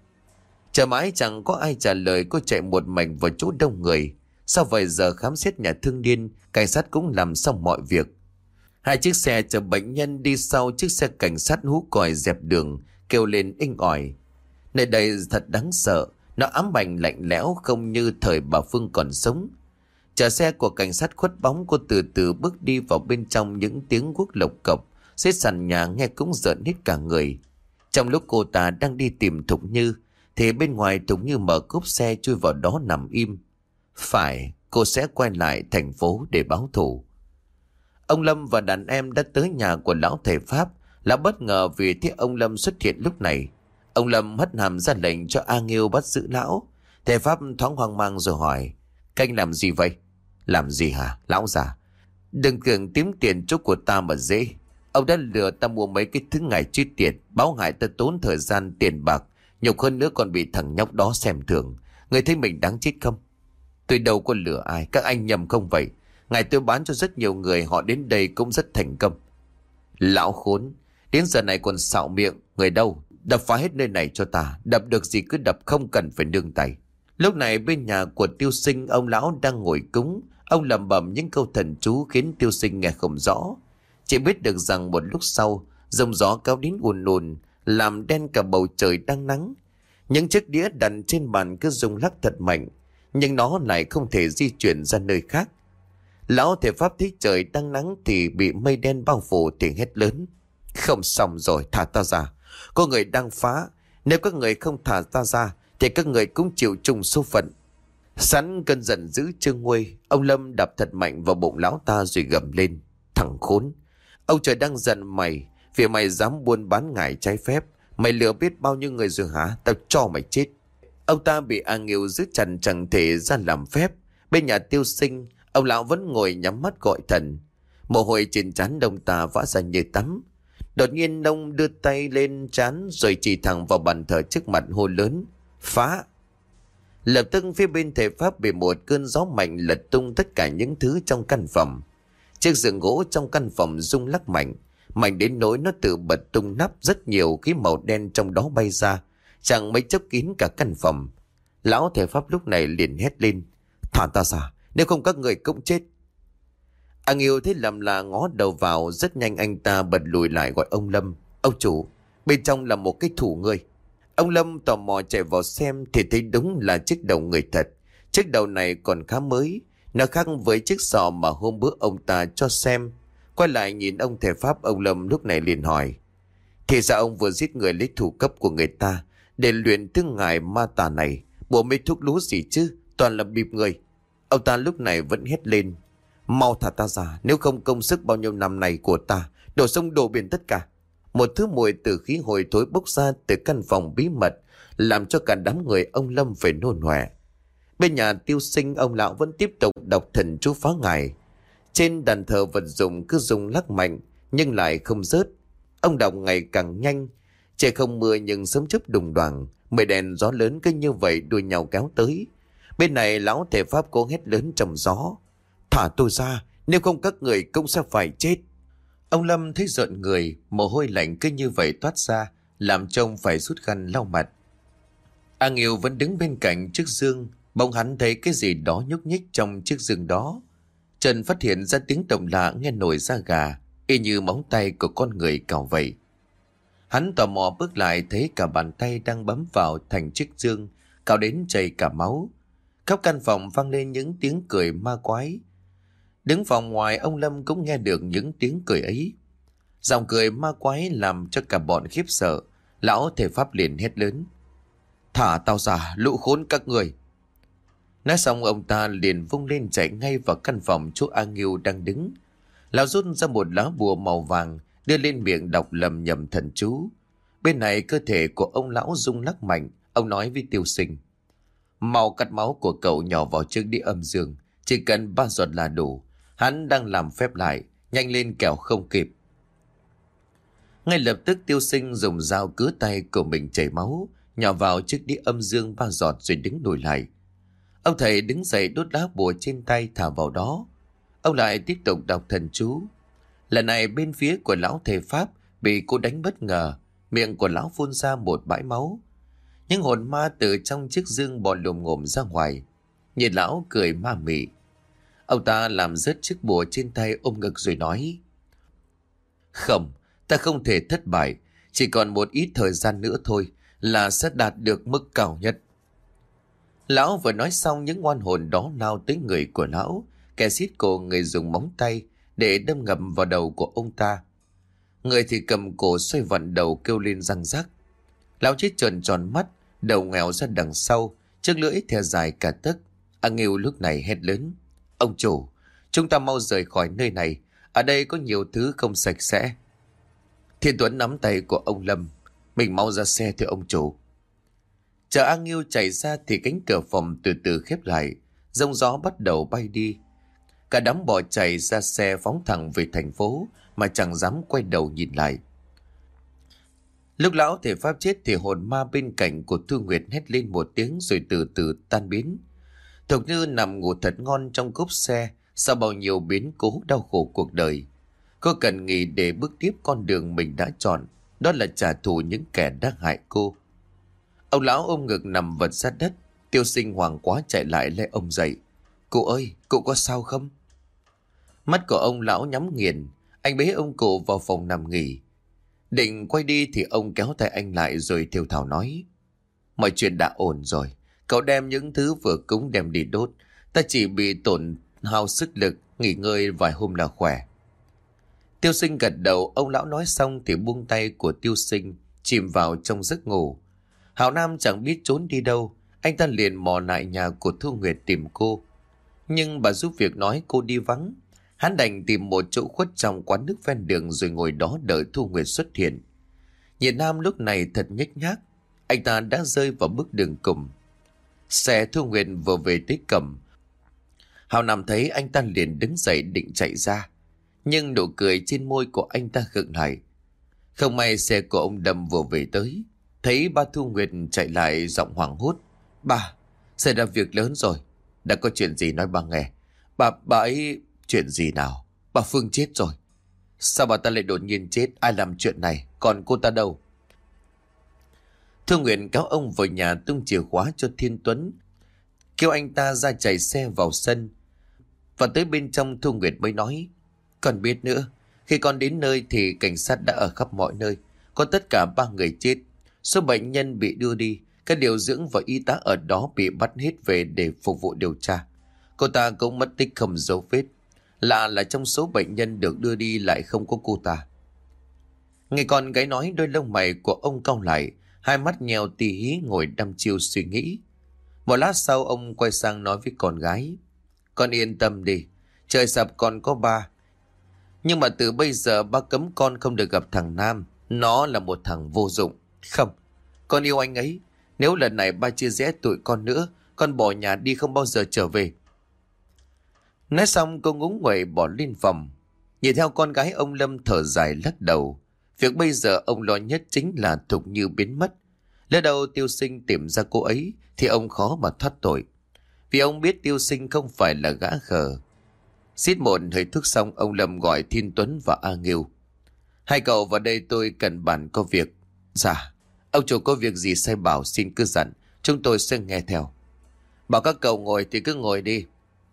Chờ mãi chẳng có ai trả lời, cô chạy một mạch vào chỗ đông người. Sau vài giờ khám xét nhà thương điên, cảnh sát cũng làm xong mọi việc. Hai chiếc xe chở bệnh nhân đi sau chiếc xe cảnh sát hú còi dẹp đường, kêu lên inh ỏi. Nơi đây thật đáng sợ, nó ám ảnh lạnh lẽo không như thời bà Phương còn sống. Chờ xe của cảnh sát khuất bóng, cô từ từ bước đi vào bên trong, những tiếng guốc lộc cộc dưới sàn nhà nghe cũng rợn hết cả người. Trong lúc cô ta đang đi tìm Thục Như thì bên ngoài Thục Như mở cốp xe chui vào đó nằm im. Phải, cô sẽ quay lại thành phố để báo thù. Ông Lâm và đàn em đã tới nhà của lão thầy Pháp. Lão bất ngờ vì thấy ông Lâm xuất hiện lúc này. Ông Lâm hất hàm ra lệnh cho A Nghiêu bắt giữ lão. Thầy Pháp thoáng hoang mang rồi hỏi: "Canh làm gì vậy?" "Làm gì hả, lão già? Đừng tưởng kiếm tiền chỗ của ta mà dễ. Ông đã lừa ta mua mấy cái thứ ngài truy tiền, báo hại ta tốn thời gian tiền bạc, nhục hơn nữa còn bị thằng nhóc đó xem thường. Người thấy mình đáng chết không?" "Tôi đâu có lừa ai, các anh nhầm không vậy? Ngài tôi bán cho rất nhiều người, họ đến đây cũng rất thành công." "Lão khốn, đến giờ này còn xạo miệng. Người đâu? Đập phá hết nơi này cho ta. Đập được gì cứ đập, không cần phải nương tay." Lúc này bên nhà của Tiêu Sinh, ông lão đang ngồi cúng. Ông lẩm bẩm những câu thần chú khiến Tiêu Sinh nghe không rõ. Chỉ biết được rằng một lúc sau, dòng gió kéo đến ùn ùn, làm đen cả bầu trời đang nắng. Những chiếc đĩa đặt trên bàn cứ rung lắc thật mạnh, nhưng nó lại không thể di chuyển ra nơi khác. Lão thầy Pháp thấy trời đang nắng thì bị mây đen bao phủ thì hét lớn: "Không xong rồi, thả ta ra. Có người đang phá. Nếu các người không thả ta ra thì các người cũng chịu chung số phận." Sẵn cơn giận dữ chưa nguôi, ông Lâm đập thật mạnh vào bụng lão ta rồi gầm lên: "Thằng khốn! Ông trời đang giận mày vì mày dám buôn bán ngải trái phép. Mày lừa biết bao nhiêu người rồi hả? Tao cho mày chết." Ông ta bị A Nghiêu giữ chặt chẳng thể ra làm phép. Bên nhà Tiêu Sinh, ông lão vẫn ngồi nhắm mắt gọi thần. Mồ hôi trên trán ông ta vã ra như tắm. Đột nhiên ông đưa tay lên trán rồi chỉ thẳng vào bàn thờ trước mặt hô lớn: "Phá!" Lập tức phía bên thầy Pháp bị một cơn gió mạnh lật tung tất cả những thứ trong căn phòng. Chiếc giường gỗ trong căn phòng rung lắc mạnh, mạnh đến nỗi nó tự bật tung nắp, rất nhiều khí màu đen trong đó bay ra, chẳng mấy chốc kín cả căn phòng. Lão thầy Pháp lúc này liền hét lên: "Thả ta ra, nếu không các người cũng chết." A Nghiêu thấy lầm là ngó đầu vào, rất nhanh anh ta bật lùi lại gọi ông Lâm: "Ông chủ, bên trong là một cái thủ người." Ông Lâm tò mò chạy vào xem thì thấy đúng là chiếc đầu người thật. Chiếc đầu này còn khá mới, nó khác với chiếc sọ mà hôm bữa ông ta cho xem. Quay lại nhìn ông thầy Pháp, ông Lâm lúc này liền hỏi: "Thì sao ông vừa giết người lấy thủ cấp của người ta để luyện thứ ngài ma tà này? Bộ mấy thuốc lú gì chứ, toàn là bịp người." Ông ta lúc này vẫn hét lên: "Mau thả ta ra, nếu không công sức bao nhiêu năm này của ta đổ sông đổ biển tất cả." Một thứ mùi từ khí hồi thối bốc ra từ căn phòng bí mật, làm cho cả đám người ông Lâm phải nôn hoẻ. Bên nhà Tiêu Sinh, ông lão vẫn tiếp tục đọc thần chú phá ngải. Trên đàn thờ vật dụng cứ rung lắc mạnh nhưng lại không rớt. Ông đọc ngày càng nhanh. Trời không mưa nhưng sớm chớp đùng đoàng, mây đèn gió lớn cứ như vậy đuổi nhau kéo tới. Bên này lão thể pháp cố hét lớn trong gió: "Thả tôi ra, nếu không các người cũng sẽ phải chết." Ông Lâm thấy rợn người, mồ hôi lạnh cứ như vậy toát ra, làm trông phải rút khăn lau mặt. A Nghiêu vẫn đứng bên cạnh chiếc giường, bỗng hắn thấy cái gì đó nhúc nhích trong chiếc giường đó. Trần phát hiện ra tiếng động lạ nghe nổi da gà, y như móng tay của con người cào vậy. Hắn tò mò bước lại thấy cả bàn tay đang bấm vào thành chiếc giường, cào đến chảy cả máu. Khắp căn phòng vang lên những tiếng cười ma quái. Đứng phòng ngoài, ông Lâm cũng nghe được những tiếng cười ấy. Giọng cười ma quái làm cho cả bọn khiếp sợ. Lão thể pháp liền hét lớn: "Thả tao ra, lũ khốn các người!" Nói xong ông ta liền vung lên chạy ngay vào căn phòng chỗ A Nghiêu đang đứng. Lão rút ra một lá bùa màu vàng, đưa lên miệng đọc lầm nhầm thần chú. Bên này cơ thể của ông lão rung lắc mạnh. Ông nói với Tiêu Sinh: "Mau cắt máu của cậu nhỏ vào chiếc đĩa âm dương, chỉ cần ba giọt là đủ. Hắn đang làm phép lại, nhanh lên kẻo không kịp." Ngay lập tức Tiêu Sinh dùng dao cứa tay của mình chảy máu, nhỏ vào chiếc đĩa âm dương ba giọt rồi đứng nổi lại. Ông thầy đứng dậy đốt lá bùa trên tay thả vào đó. Ông lại tiếp tục đọc thần chú. Lần này bên phía của lão thầy pháp bị cô đánh bất ngờ, miệng của lão phun ra một bãi máu. Những hồn ma từ trong chiếc giường bò lồm ngồm ra ngoài. Nhìn lão cười ma mị. Ông ta làm rớt chiếc bùa trên tay ôm ngực rồi nói: "Không, ta không thể thất bại. Chỉ còn một ít thời gian nữa thôi là sẽ đạt được mức cao nhất." Lão vừa nói xong, những oan hồn đó lao tới người của lão, kẻ xiết cổ người dùng móng tay để đâm ngầm vào đầu của ông ta. Người thì cầm cổ xoay vặn đầu kêu lên răng rắc. Lão chết tròn tròn mắt, đầu ngèo ra đằng sau, chiếc lưỡi thè dài cả tấc. A Nghiêu lúc này hét lớn: "Ông chủ, chúng ta mau rời khỏi nơi này. Ở đây có nhiều thứ không sạch sẽ." Thiên Tuấn nắm tay của ông Lâm: "Mình mau ra xe thưa ông chủ." Chờ A Nghiêu chạy ra thì cánh cửa phòng từ từ khép lại, giông gió bắt đầu bay đi. Cả đám bỏ chạy ra xe phóng thẳng về thành phố mà chẳng dám quay đầu nhìn lại. Lúc lão thể pháp chết thì hồn ma bên cạnh của Thu Nguyệt hét lên một tiếng rồi từ từ tan biến. Thục Như nằm ngủ thật ngon trong cốp xe sau bao nhiêu biến cố đau khổ cuộc đời. Cô cần nghỉ để bước tiếp con đường mình đã chọn, đó là trả thù những kẻ đã hại cô. Ông lão ôm ngực nằm vật ra đất. Tiêu Sinh hoảng quá chạy lại lấy ông dậy: "Cụ ơi, cụ có sao không?" Mắt của ông lão nhắm nghiền. Anh bế ông cụ vào phòng nằm nghỉ. Định quay đi thì ông kéo tay anh lại rồi thều thào nói: "Mọi chuyện đã ổn rồi. Cậu đem những thứ vừa cúng đem đi đốt. Ta chỉ bị tổn hao sức lực, nghỉ ngơi vài hôm là khỏe." Tiêu Sinh gật đầu. Ông lão nói xong thì buông tay của Tiêu Sinh, chìm vào trong giấc ngủ. Hào Nam chẳng biết trốn đi đâu. Anh ta liền mò lại nhà của Thu Nguyệt tìm cô. Nhưng bà giúp việc nói cô đi vắng. Hắn đành tìm một chỗ khuất trong quán nước ven đường rồi ngồi đó đợi Thu Nguyệt xuất hiện. Nhiệt Nam lúc này thật nhếch nhác. Anh ta đã rơi vào bước đường cùng. Xe Thu Nguyệt vừa về tới cổng. Hào Nam thấy anh ta liền đứng dậy định chạy ra. Nhưng nụ cười trên môi của anh ta khựng lại. Không may xe của ông Đâm vừa về tới. Thấy ba Thu Nguyệt chạy lại giọng hoảng hốt: "Bà, xảy ra việc lớn rồi." "Đã có chuyện gì nói bà nghe." Bà, bà ấy... "Chuyện gì nào?" "Bà Phương chết rồi." "Sao bà ta lại đột nhiên chết? Ai làm chuyện này? Còn cô ta đâu?" Thu Nguyệt kéo ông vào nhà tung chìa khóa cho Thiên Tuấn, kêu anh ta ra chạy xe vào sân. Và tới bên trong Thu Nguyệt mới nói: "Còn biết nữa, khi con đến nơi thì cảnh sát đã ở khắp mọi nơi. Có tất cả ba người chết. Số bệnh nhân bị đưa đi, các điều dưỡng và y tá ở đó bị bắt hết về để phục vụ điều tra. Cô ta cũng mất tích không dấu vết. Lạ là trong số bệnh nhân được đưa đi lại không có cô ta." Nghe con gái nói, đôi lông mày của ông cau lại, hai mắt nheo tì hí ngồi đăm chiêu suy nghĩ. Một lát sau ông quay sang nói với con gái: "Con yên tâm đi, trời sập còn có ba. Nhưng mà từ bây giờ ba cấm con không được gặp thằng Nam. Nó là một thằng vô dụng. Không, con yêu anh ấy. Nếu lần này ba chia rẽ tụi con nữa, con bỏ nhà đi không bao giờ trở về." Nói xong cô ngúng nguẩy bỏ lên phòng. Nhìn theo con gái, ông Lâm thở dài lắc đầu. Việc bây giờ ông lo nhất chính là Thục Như biến mất. Lỡ đầu Tiêu Sinh tìm ra cô ấy thì ông khó mà thoát tội. Vì ông biết Tiêu Sinh không phải là gã khờ. Xít một hơi thuốc xong, ông Lâm gọi Thiên Tuấn và A Nghiêu. Hai cậu vào đây, tôi cần bàn có việc. Dạ, ông chủ có việc gì sai bảo xin cứ dặn, chúng tôi sẽ nghe theo. Bảo các cậu ngồi thì cứ ngồi đi.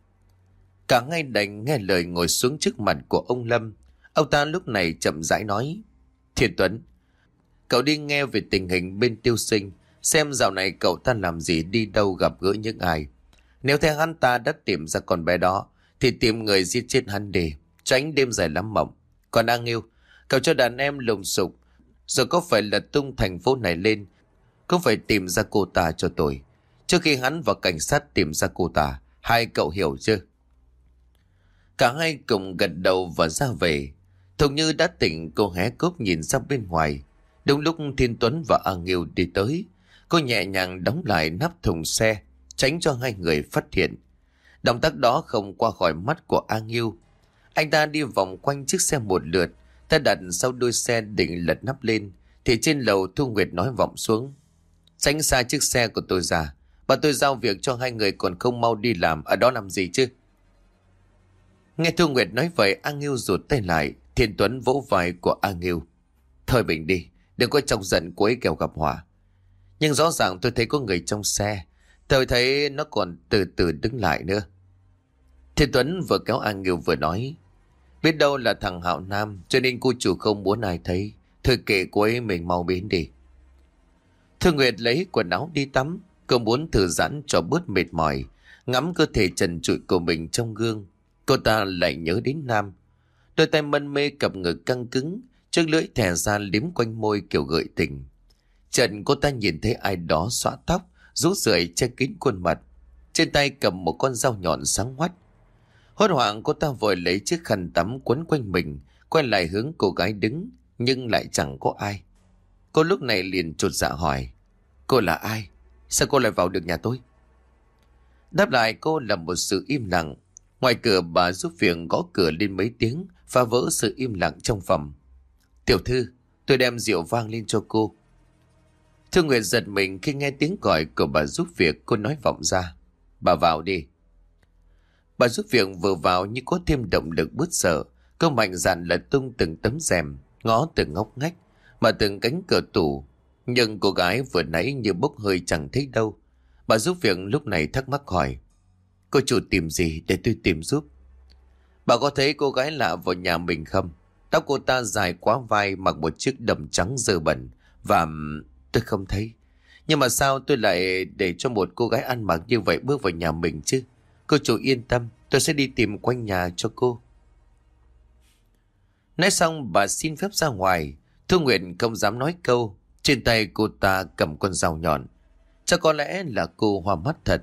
Cả hai đành nghe lời ngồi xuống trước mặt của ông Lâm. Ông ta lúc này chậm rãi nói. Thiên Tuấn, cậu đi nghe về tình hình bên Tiêu Sinh, xem dạo này cậu ta làm gì, đi đâu, gặp gỡ những ai. Nếu thấy hắn ta đã tìm ra con bé đó thì tìm người giết chết hắn đi, tránh đêm dài lắm mộng. Còn A Nghiêu, cậu cho đàn em lùng sục, rồi có phải lật tung thành phố này lên, cũng phải tìm ra cô ta cho tôi, trước khi hắn và cảnh sát tìm ra cô ta. Hai cậu hiểu chưa? Cả hai cùng gật đầu và ra về. Thục Như đã tỉnh, cô hé cốp nhìn ra bên ngoài. Đúng lúc Thiên Tuấn và A Nghiêu đi tới, cô nhẹ nhàng đóng lại nắp thùng xe, tránh cho hai người phát hiện. Động tác đó không qua khỏi mắt của A Nghiêu. Anh ta đi vòng quanh chiếc xe một lượt, ta đặt sau đuôi xe định lật nắp lên, thì trên lầu Thu Nguyệt nói vọng xuống. Tránh xa chiếc xe của tôi ra, bà tôi giao việc cho hai người còn không mau đi làm, ở đó làm gì chứ? Nghe Thu Nguyệt nói vậy, A Nghiêu rụt tay lại. Thiên Tuấn vỗ vai của A Nghiêu. Thôi bình đi, đừng có chọc giận cô ấy kẻo gặp họa. Nhưng rõ ràng tôi thấy có người trong xe, tôi thấy nó còn từ từ đứng lại nữa. Thiên Tuấn vừa kéo A Nghiêu vừa nói. Biết đâu là thằng Hạo Nam, cho nên cô chủ không muốn ai thấy. Thôi kệ cô ấy, mình mau biến đi. Thu Nguyệt lấy quần áo đi tắm. Cô muốn thư giãn cho bớt mệt mỏi, ngắm cơ thể trần trụi của mình trong gương. Cô ta lại nhớ đến Nam. Đôi tay mân mê cặp ngực căng cứng, chiếc lưỡi thè ra liếm quanh môi kiểu gợi tình. Trần cô ta nhìn thấy ai đó xõa tóc, rũ rượi che kín khuôn mặt, trên tay cầm một con dao nhọn sáng hoắt. Hốt hoảng cô ta vội lấy chiếc khăn tắm quấn quanh mình, quay lại hướng cô gái đứng, nhưng lại chẳng có ai. Cô lúc này liền chột dạ hỏi. Cô là ai? Sao cô lại vào được nhà tôi? Đáp lại cô là một sự im lặng. Ngoài cửa bà giúp việc gõ cửa lên mấy tiếng, phá vỡ sự im lặng trong phòng. Tiểu thư, tôi đem rượu vang lên cho cô. Thu Nguyệt giật mình khi nghe tiếng gọi của bà giúp việc. Cô nói vọng ra. Bà vào đi. Bà giúp việc vừa vào như có thêm động lực bứt sợ. Cô mạnh dạn lật tung từng tấm rèm, ngó từng ngóc ngách, mà từng cánh cửa tủ. Nhưng cô gái vừa nãy như bốc hơi chẳng thấy đâu. Bà giúp việc lúc này thắc mắc hỏi. Cô chủ tìm gì để tôi tìm giúp? Bà có thấy cô gái lạ vào nhà mình không? Tóc cô ta dài quá vai, mặc một chiếc đầm trắng dơ bẩn. Và tôi không thấy. Nhưng mà sao tôi lại để cho một cô gái ăn mặc như vậy bước vào nhà mình chứ? Cô chủ yên tâm, tôi sẽ đi tìm quanh nhà cho cô. Nói xong bà xin phép ra ngoài. Thu Nguyệt không dám nói câu. Trên tay cô ta cầm con dao nhọn. Chắc có lẽ là cô hoa mắt thật.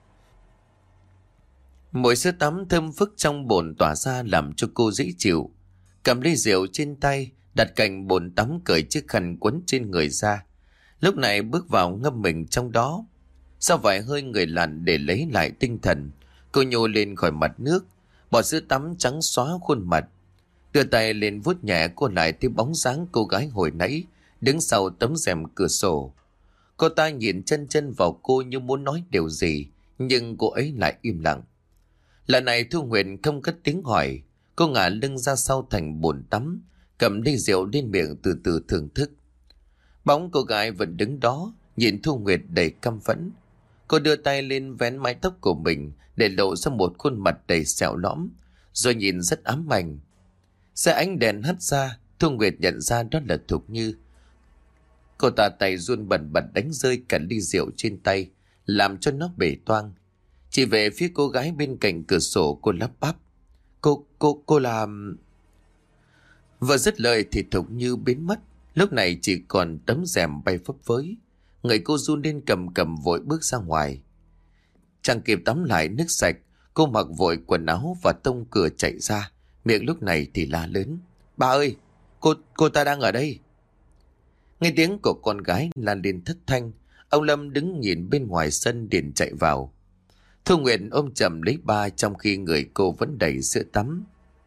Mùi sữa tắm thơm phức trong bồn tỏa ra làm cho cô dễ chịu. Cầm ly rượu trên tay, đặt cạnh bồn tắm, cởi chiếc khăn quấn trên người ra. Lúc này bước vào ngâm mình trong đó. Sau vài hơi người lặn để lấy lại tinh thần, cô nhô lên khỏi mặt nước, bỏ sữa tắm trắng xóa khuôn mặt. Đưa tay lên vuốt nhẹ, cô lại thấy bóng dáng cô gái hồi nãy đứng sau tấm rèm cửa sổ. Cô ta nhìn chân chân vào cô như muốn nói điều gì, nhưng cô ấy lại im lặng. Lần này Thu Nguyệt không cất tiếng hỏi. Cô ngả lưng ra sau thành bồn tắm, cầm ly rượu lên miệng từ từ thưởng thức. Bóng cô gái vẫn đứng đó, nhìn Thu Nguyệt đầy căm phẫn. Cô đưa tay lên vén mái tóc của mình để lộ ra một khuôn mặt đầy sẹo lõm, rồi nhìn rất ám ảnh. Xe ánh đèn hắt ra, Thu Nguyệt nhận ra đó là Thục Như. Cô ta tay run bần bật đánh rơi cả ly rượu trên tay, làm cho nó bể toang. Chỉ về phía cô gái bên cạnh cửa sổ, cô lắp bắp. Cô, cô, cô làm... Vừa dứt lời thì Thục Như biến mất. Lúc này chỉ còn tấm rèm bay phấp phới. Người cô run lên cầm cầm vội bước ra ngoài. Chẳng kịp tắm lại nước sạch, cô mặc vội quần áo và tông cửa chạy ra. Miệng lúc này thì la lớn. Bà ơi, cô, cô ta đang ở đây. Nghe tiếng của con gái la lên thất thanh, ông Lâm đứng nhìn bên ngoài sân liền chạy vào. Thu Nguyệt ôm chầm lấy ba trong khi người cô vẫn đầy sữa tắm.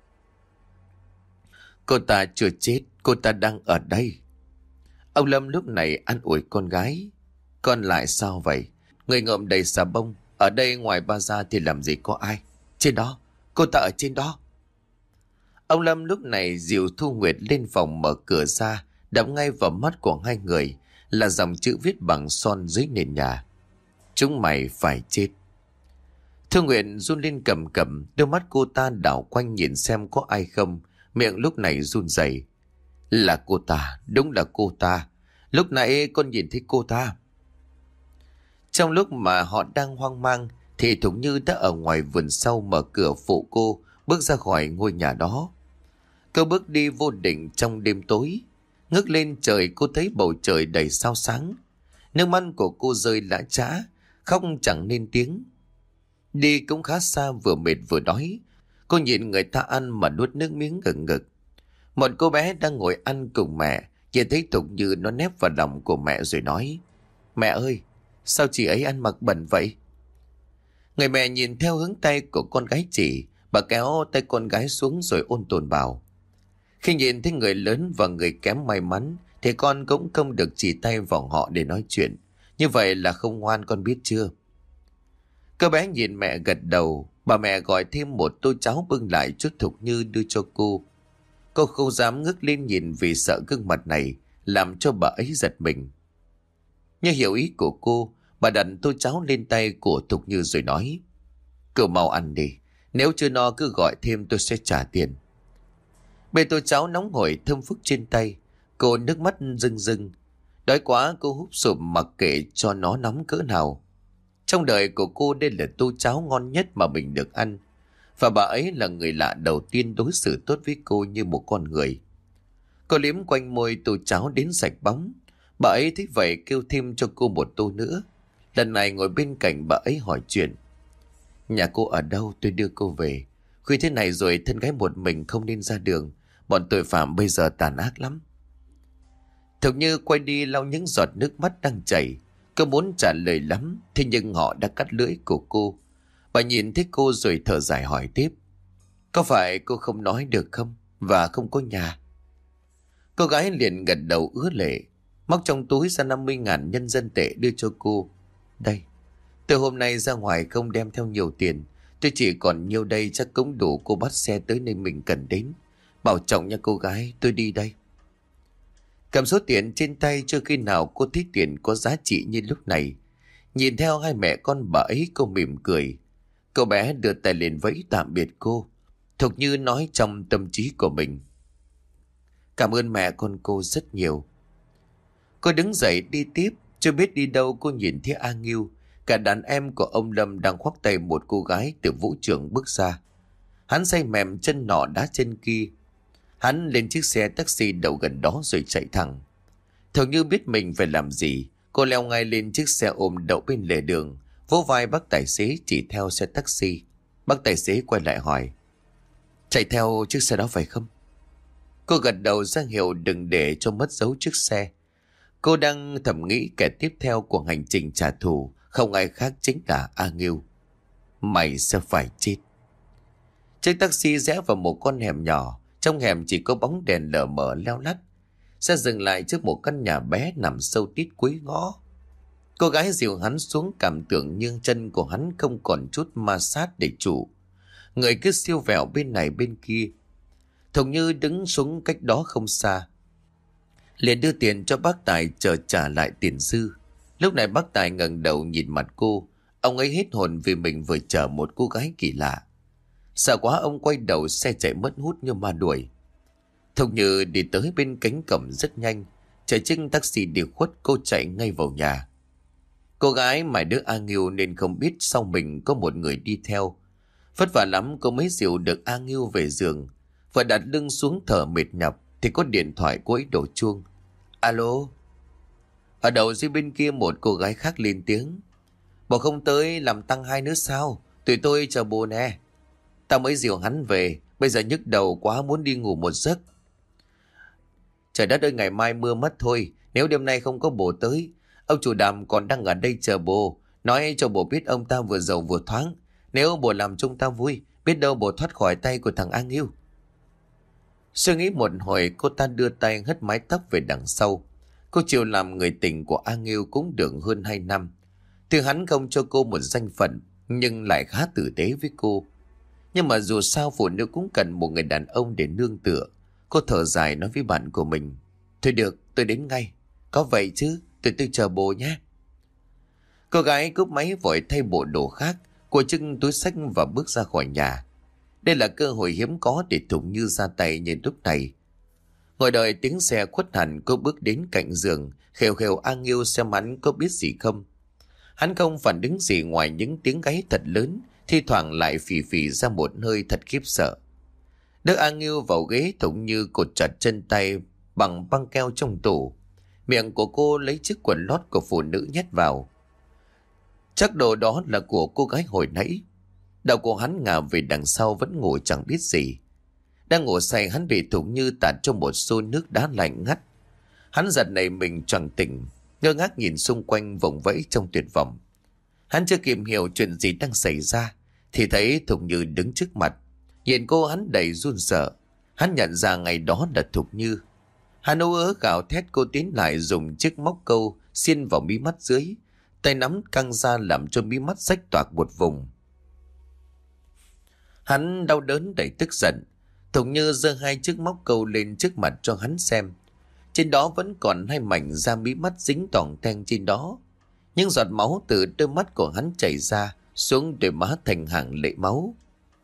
Cô ta chưa chết, cô ta đang ở đây. Ông Lâm lúc này an ủi con gái. Con lại sao vậy? Người ngộm đầy xà bông, Ở đây ngoài ba ra thì làm gì có ai. Trên đó, cô ta ở trên đó. Ông Lâm lúc này dìu Thu Nguyệt lên phòng, mở cửa ra, đập ngay vào mắt của hai người là dòng chữ viết bằng son dưới nền nhà: chúng mày phải chết. Thu Nguyệt run lên cầm cập, đôi mắt cô ta đảo quanh nhìn xem có ai không, miệng lúc này run rẩy. Là cô ta, đúng là cô ta. Lúc nãy con nhìn thấy cô ta. Trong lúc mà họ đang hoang mang thì Thục Như đã ở ngoài vườn sau mở cửa phụ cô bước ra khỏi ngôi nhà đó. Cô bước đi vô định trong đêm tối. Ngước lên trời, cô thấy bầu trời đầy sao sáng. Nước mắt của cô rơi lã chã, khóc chẳng nên tiếng. Đi cũng khá xa, vừa mệt vừa đói. Cô nhìn người ta ăn mà nuốt nước miếng ngực ngực. Một cô bé đang ngồi ăn cùng mẹ, nhìn thấy Thục Như nó nép vào lòng của mẹ rồi nói: Mẹ ơi, sao chị ấy ăn mặc bẩn vậy? Người mẹ nhìn theo hướng tay của con gái chỉ, bà kéo tay con gái xuống rồi ôn tồn bảo: Khi nhìn thấy người lớn và người kém may mắn thì con cũng không được chỉ tay vào họ để nói chuyện. Như vậy là không ngoan, con biết chưa? Cô bé nhìn mẹ gật đầu. Bà mẹ gọi thêm một tô cháo bưng lại chút Thục Như đưa cho cô. Cô không dám ngước lên nhìn vì sợ gương mặt này làm cho bà ấy giật mình. Như hiểu ý của cô, bà đặt tô cháo lên tay của Thục Như rồi nói: Cậu mau ăn đi, nếu chưa no cứ gọi thêm tôi sẽ trả tiền. Bê tô cháo nóng hổi thơm phức trên tay, cô nước mắt rưng rưng. Đói quá cô húp sụp mặc kệ cho nó nóng cỡ nào. Trong đời của cô đây là tô cháo ngon nhất mà mình được ăn. Và bà ấy là người lạ đầu tiên đối xử tốt với cô như một con người. Cô liếm quanh môi tô cháo đến sạch bóng. Bà ấy thích vậy kêu thêm cho cô một tô nữa. Lần này ngồi bên cạnh bà ấy hỏi chuyện: Nhà cô ở đâu, tôi đưa cô về. Khuya thế này rồi thân gái một mình không nên ra đường. Bọn tội phạm bây giờ tàn ác lắm. Thục Như quay đi lau những giọt nước mắt đang chảy. Cô muốn trả lời lắm, thế nhưng họ đã cắt lưỡi của cô. Bà nhìn thấy cô rồi thở dài hỏi tiếp: Có phải cô không nói được không? Và không có nhà? Cô gái liền gật đầu ứa lệ, móc trong túi ra năm mươi ngàn nhân dân tệ đưa cho cô. Đây, từ hôm nay ra ngoài không đem theo nhiều tiền. Tôi chỉ còn nhiêu đây chắc cũng đủ cô bắt xe tới nơi mình cần đến. Bảo trọng nha cô gái, tôi đi đây. Cầm số tiền trên tay, chưa khi nào cô thấy tiền có giá trị như lúc này. Nhìn theo hai mẹ con bà ấy, cô mỉm cười. Cậu bé đưa tay lên vẫy tạm biệt cô. Thục Như nói trong tâm trí của mình: Cảm ơn mẹ con cô rất nhiều. Cô đứng dậy đi tiếp. Chưa biết đi đâu cô nhìn thấy A Nghiêu, cả đàn em của ông Lâm đang khoác tay một cô gái từ vũ trường bước ra. Hắn say mềm chân nọ đá chân kia. Hắn lên chiếc xe taxi đậu gần đó rồi chạy thẳng. Thục Như biết mình phải làm gì. Cô leo ngay lên chiếc xe ôm đậu bên lề đường, vỗ vai bác tài xế chỉ theo xe taxi. Bác tài xế quay lại hỏi: Chạy theo chiếc xe đó phải không? Cô gật đầu ra hiệu đừng để cho mất dấu chiếc xe. Cô đang thầm nghĩ kẻ tiếp theo của hành trình trả thù không ai khác chính là A Nghiêu. Mày sẽ phải chết. Chiếc taxi rẽ vào một con hẻm nhỏ. Trong hẻm chỉ có bóng đèn lờ mờ leo lắt. Xe dừng lại trước một căn nhà bé nằm sâu tít cuối ngõ. Cô gái dìu hắn xuống, cảm tưởng như chân của hắn không còn chút ma sát để trụ. Người cứ siêu vẹo bên này bên kia. Thục Như đứng xuống cách đó không xa, liền đưa tiền cho bác Tài chờ trả lại tiền dư. Lúc này bác Tài ngẩng đầu nhìn mặt cô. Ông ấy hết hồn vì mình vừa chở một cô gái kỳ lạ. Sợ quá ông quay đầu, xe chạy mất hút như ma đuổi. Thục Như đi tới bên cánh cổng rất nhanh. Chờ chiếc taxi đi khuất, cô chạy ngay vào nhà. Cô gái mải đứa A Nghiêu nên không biết sau mình có một người đi theo. Vất vả lắm cô mới dìu được A Nghiêu về giường. Vừa đặt lưng xuống thở mệt nhọc thì có điện thoại cô ấy đổ chuông. Alo. Ở đầu dưới bên kia một cô gái khác lên tiếng: Bộ không tới làm tăng hai nữa sao? Tụi tôi chờ bố nè. Tao mới dìu hắn về, bây giờ nhức đầu quá muốn đi ngủ một giấc. Trời đất ơi, ngày mai mưa mất thôi. Nếu đêm nay không có bố tới, ông chủ Đàm còn đang ở đây chờ bố. Nói cho bố biết ông ta vừa giàu vừa thoáng. Nếu bố làm chúng ta vui, biết đâu bố thoát khỏi tay của thằng A Nghiêu. Suy nghĩ một hồi, cô ta đưa tay hất mái tóc về đằng sau. Cô chịu làm người tình của A Nghiêu cũng được hơn hai năm. Thì hắn không cho cô một danh phận, nhưng lại khá tử tế với cô. Nhưng mà dù sao phụ nữ cũng cần một người đàn ông để nương tựa. Cô thở dài nói với bạn của mình: Thôi được, tôi đến ngay. Có vậy chứ, tôi tôi chờ bố nhé. Cô gái cúp máy vội thay bộ đồ khác, cô trưng túi xách và bước ra khỏi nhà. Đây là cơ hội hiếm có để Thục Như ra tay như lúc này. Ngồi đợi tiếng xe khuất hẳn, cô bước đến cạnh giường, khều khều A Nghiêu xem hắn có biết gì không. Hắn không phản ứng gì ngoài những tiếng gáy thật lớn, thi thoảng lại phì phì ra một hơi thật khiếp sợ. Đỡ A Nghiêu vào ghế, Thục Như cột chặt chân tay bằng băng keo trong tủ. Miệng của cô lấy chiếc quần lót của phụ nữ nhét vào. Chắc đồ đó là của cô gái hồi nãy. Đầu của hắn ngả về đằng sau vẫn ngủ chẳng biết gì. Đang ngủ say, hắn bị Thục Như tạt trong một xô nước đá lạnh ngắt. Hắn giật nảy mình choàng tỉnh, ngơ ngác nhìn xung quanh vùng vẫy trong tuyệt vọng. Hắn chưa kịp hiểu chuyện gì đang xảy ra thì thấy Thục Như đứng trước mặt. Nhìn cô hắn đầy run sợ. Hắn nhận ra ngày đó là Thục Như. Hắn ú ớ gào thét, cô tiến lại dùng chiếc móc câu xiên vào mí mắt dưới, tay nắm căng ra làm cho mí mắt rách toạc một vùng. Hắn đau đớn đầy tức giận. Thục Như giơ hai chiếc móc câu lên trước mặt cho hắn xem. Trên đó vẫn còn hai mảnh da mí mắt dính toàn ten trên đó. Những giọt máu từ đôi mắt của hắn chảy ra xuống đôi má thành hàng lệ máu.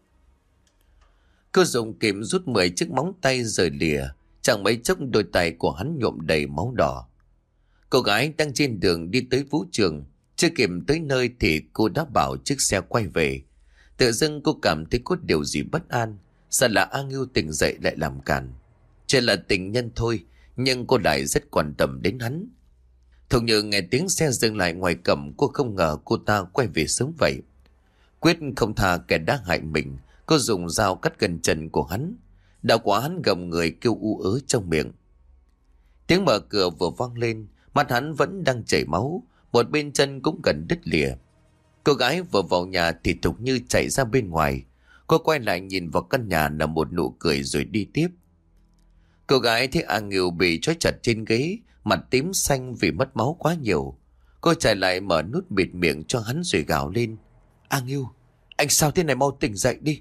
Cô dùng kìm rút mười chiếc móng tay rời lìa. Chẳng mấy chốc đôi tay của hắn nhuộm đầy máu đỏ. Cô gái đang trên đường đi tới vũ trường. Chưa kịp tới nơi thì cô đã bảo chiếc xe quay về. Tự dưng cô cảm thấy có điều gì bất an. Sợ là A Nghiêu tỉnh dậy lại làm cản. Chỉ là tình nhân thôi, nhưng cô lại rất quan tâm đến hắn. Thục Như nghe tiếng xe dừng lại ngoài cổng, cô không ngờ cô ta quay về sớm vậy. Quyết không tha kẻ đã hại mình, cô dùng dao cắt gần chân của hắn. Đạo của hắn gầm người kêu u ớ trong miệng. Tiếng mở cửa vừa vang lên, mắt hắn vẫn đang chảy máu, một bên chân cũng gần đứt lìa. Cô gái vừa vào nhà thì Thục Như chạy ra bên ngoài. Cô quay lại nhìn vào căn nhà là một nụ cười rồi đi tiếp. Cô gái thấy A Nghiêu bị trói chặt trên ghế, mặt tím xanh vì mất máu quá nhiều. Cô chạy lại mở nút bịt miệng cho hắn rồi gào lên: A Nghiêu, anh sao thế này, mau tỉnh dậy đi.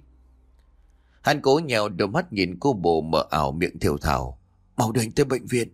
Hắn cố nhèo đôi mắt nhìn cô bộ mờ ảo, miệng thều thào: Mau đưa anh tới bệnh viện.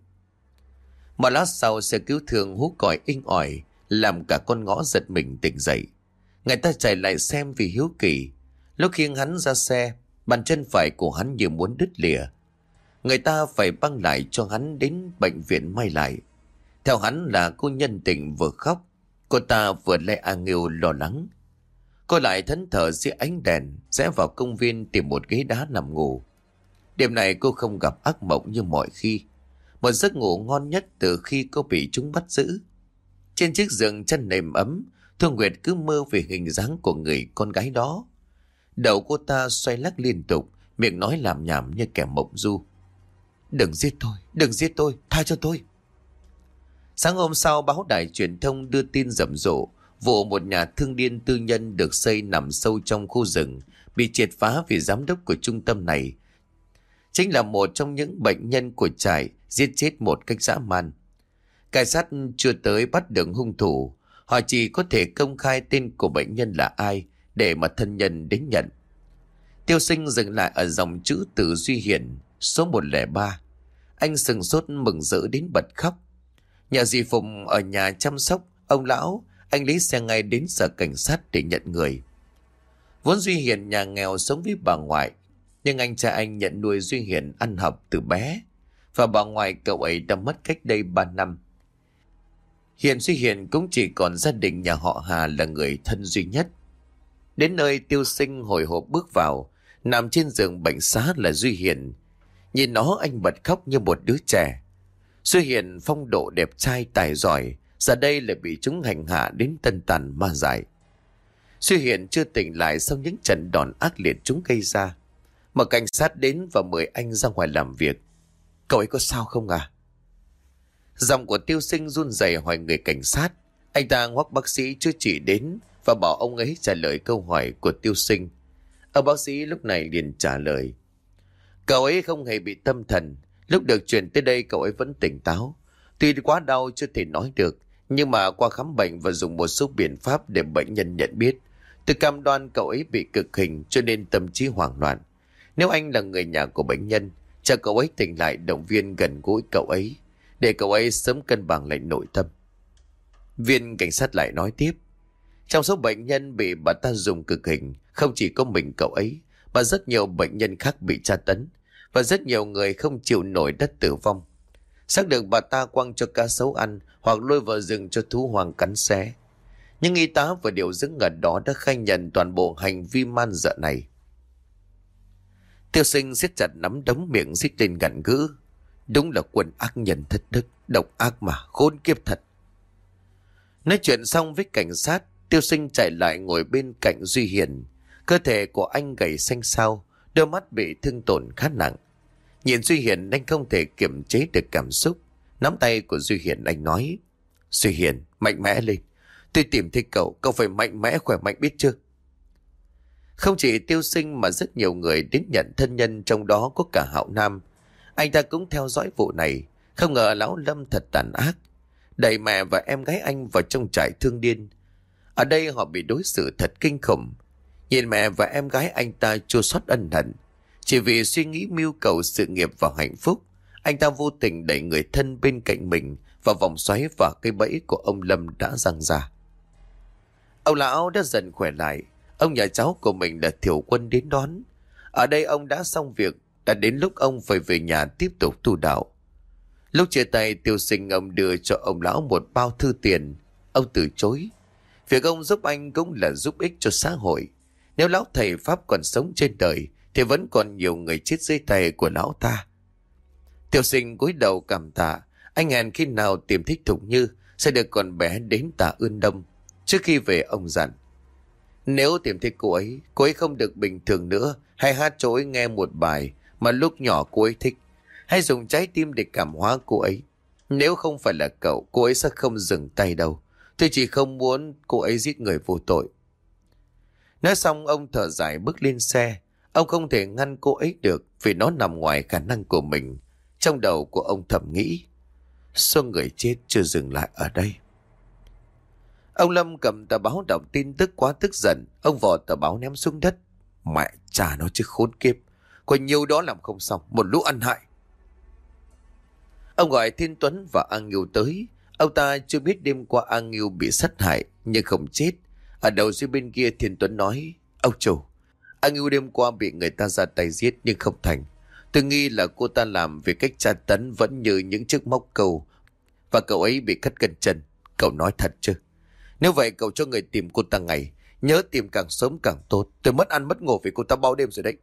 Một lát sau, xe cứu thương hú còi inh ỏi làm cả con ngõ giật mình tỉnh dậy. Người ta chạy lại xem vì hiếu kỳ. Lúc khiêng hắn ra xe, bàn chân phải của hắn như muốn đứt lìa. Người ta phải băng lại cho hắn đến bệnh viện may lại. Theo hắn là cô nhân tình vừa khóc, cô ta vừa lay A Nghiêu lo lắng. Cô lại thẫn thờ dưới ánh đèn, rẽ vào công viên tìm một ghế đá nằm ngủ. Đêm này cô không gặp ác mộng như mọi khi. Một giấc ngủ ngon nhất từ khi cô bị chúng bắt giữ. Trên chiếc giường chăn nệm ấm, Thu Nguyệt cứ mơ về hình dáng của người con gái đó. Đầu cô ta xoay lắc liên tục, miệng nói làm nhảm như kẻ mộng du. Đừng giết tôi, đừng giết tôi, tha cho tôi. Sáng hôm sau, báo đài truyền thông đưa tin rầm rộ vụ một nhà thương điên tư nhân được xây nằm sâu trong khu rừng bị triệt phá vì giám đốc của trung tâm này chính là một trong những bệnh nhân của trại giết chết một cách dã man. Cảnh sát chưa tới bắt được hung thủ, họ chỉ có thể công khai tên của bệnh nhân là ai để mà thân nhân đến nhận. Tiêu Sinh dừng lại ở dòng chữ từ Duy Hiển số một không ba. Anh sừng sốt mừng rỡ đến bật khóc. Nhà dì Phụng ở nhà chăm sóc ông lão, anh lấy xe ngay đến sở cảnh sát để nhận người. Vốn Duy Hiển nhà nghèo sống với bà ngoại, nhưng anh trai anh nhận nuôi Duy Hiển ăn học từ bé, và bà ngoại cậu ấy đã mất cách đây ba năm. Hiện Duy Hiển cũng chỉ còn gia đình nhà họ Hà là người thân duy nhất. Đến nơi, Tiêu Sinh hồi hộp bước vào. Nằm trên giường bệnh xá là Duy Hiển. Nhìn nó, anh bật khóc như một đứa trẻ. Duy Hiển phong độ đẹp trai tài giỏi, giờ đây lại bị chúng hành hạ đến tân tàn ma dại. Duy Hiển chưa tỉnh lại sau những trận đòn ác liệt chúng gây ra. Mà cảnh sát đến và mời anh ra ngoài làm việc. Cậu ấy có sao không à? Giọng của Tiêu Sinh run rẩy hỏi người cảnh sát. Anh ta ngoắc bác sĩ chữa trị đến và bảo ông ấy trả lời câu hỏi của Tiêu Sinh. Ông bác sĩ lúc này liền trả lời: Cậu ấy không hề bị tâm thần. Lúc được chuyển tới đây cậu ấy vẫn tỉnh táo. Tuy quá đau chưa thể nói được, nhưng mà qua khám bệnh và dùng một số biện pháp để bệnh nhân nhận biết, Tôi cam đoan cậu ấy bị cực hình cho nên tâm trí hoảng loạn. Nếu anh là người nhà của bệnh nhân, cho cậu ấy tỉnh lại, động viên gần gũi cậu ấy, để cậu ấy sớm cân bằng lại nội tâm. Viên cảnh sát lại nói tiếp. Trong số bệnh nhân bị bà ta dùng cực hình, không chỉ có mình cậu ấy, mà rất nhiều bệnh nhân khác bị tra tấn, và rất nhiều người không chịu nổi đất tử vong. Xác được bà ta quăng cho cá sấu ăn hoặc lôi vào rừng cho thú hoang cắn xé. Nhưng y tá và điều dưỡng ở đó đã khai nhận toàn bộ hành vi man dợ này. Tiêu Sinh siết chặt nắm đấm, miệng rít lên gằn gữ. Đúng là quân ác nhân thất đức, độc ác mà, khốn kiếp thật. Nói chuyện xong với cảnh sát, Tiêu Sinh chạy lại ngồi bên cạnh Duy Hiền. Cơ thể của anh gầy xanh xao, đôi mắt bị thương tổn khá nặng. Nhìn Duy Hiền, anh không thể kiềm chế được cảm xúc. Nắm tay của Duy Hiền, anh nói. Duy Hiền, mạnh mẽ lên. Tôi tìm thấy cậu, cậu phải mạnh mẽ khỏe mạnh biết chưa? Không chỉ Tiêu Sinh mà rất nhiều người đến nhận thân nhân, trong đó có cả Hạo Nam. Anh ta cũng theo dõi vụ này. Không ngờ lão Lâm thật tàn ác, đẩy mẹ và em gái anh vào trong trại thương điên. Ở đây họ bị đối xử thật kinh khủng. Nhìn mẹ và em gái anh ta chua xót ân hận. Chỉ vì suy nghĩ mưu cầu sự nghiệp và hạnh phúc, anh ta vô tình đẩy người thân bên cạnh mình vào vòng xoáy và cái bẫy của ông Lâm đã giăng ra. Ông lão đã dần khỏe lại. Ông nhà cháu của mình là Thiểu Quân đến đón. Ở đây ông đã xong việc, đã đến lúc ông phải về nhà tiếp tục tu đạo. Lúc chia tay, Tiêu Sinh ông đưa cho ông lão một bao thư tiền. Ông từ chối. Việc ông giúp anh cũng là giúp ích cho xã hội. Nếu lão thầy Pháp còn sống trên đời thì vẫn còn nhiều người chết dưới tay của lão ta. Tiêu Sinh cúi đầu cảm tạ. Anh hẹn khi nào tìm thích Thục Như sẽ được con bé đến Tạ Ươn Đông. Trước khi về ông dặn, nếu tìm thấy cô ấy, cô ấy không được bình thường nữa. Hãy hát cho cô ấy nghe một bài mà lúc nhỏ cô ấy thích. Hãy dùng trái tim để cảm hóa cô ấy. Nếu không phải là cậu, cô ấy sẽ không dừng tay đâu. Tôi chỉ không muốn cô ấy giết người vô tội. Nói xong, ông thở dài bước lên xe. Ông không thể ngăn cô ấy được vì nó nằm ngoài khả năng của mình. Trong đầu của ông thầm nghĩ, số người chết chưa dừng lại ở đây. Ông Lâm cầm tờ báo đọc tin tức, quá tức giận. Ông vò tờ báo ném xuống đất. Mẹ cha nó chứ khốn kiếp. Có nhiều đó làm không xong, một lũ ăn hại. Ông gọi Thiên Tuấn và A Nghiêu tới. Ông ta chưa biết đêm qua A Nghiêu bị sát hại nhưng không chết. Ở đầu dưới bên kia Thiên Tuấn nói, ông chủ, A Nghiêu đêm qua bị người ta ra tay giết nhưng không thành. Tôi nghi là cô ta làm vì cách tra tấn vẫn như những chiếc móc câu, và cậu ấy bị cắt gân chân. Cậu nói thật chứ? Nếu vậy cậu cho người tìm cô ta ngay. Nhớ tìm càng sớm càng tốt. Tôi mất ăn mất ngủ vì cô ta bao đêm rồi đấy.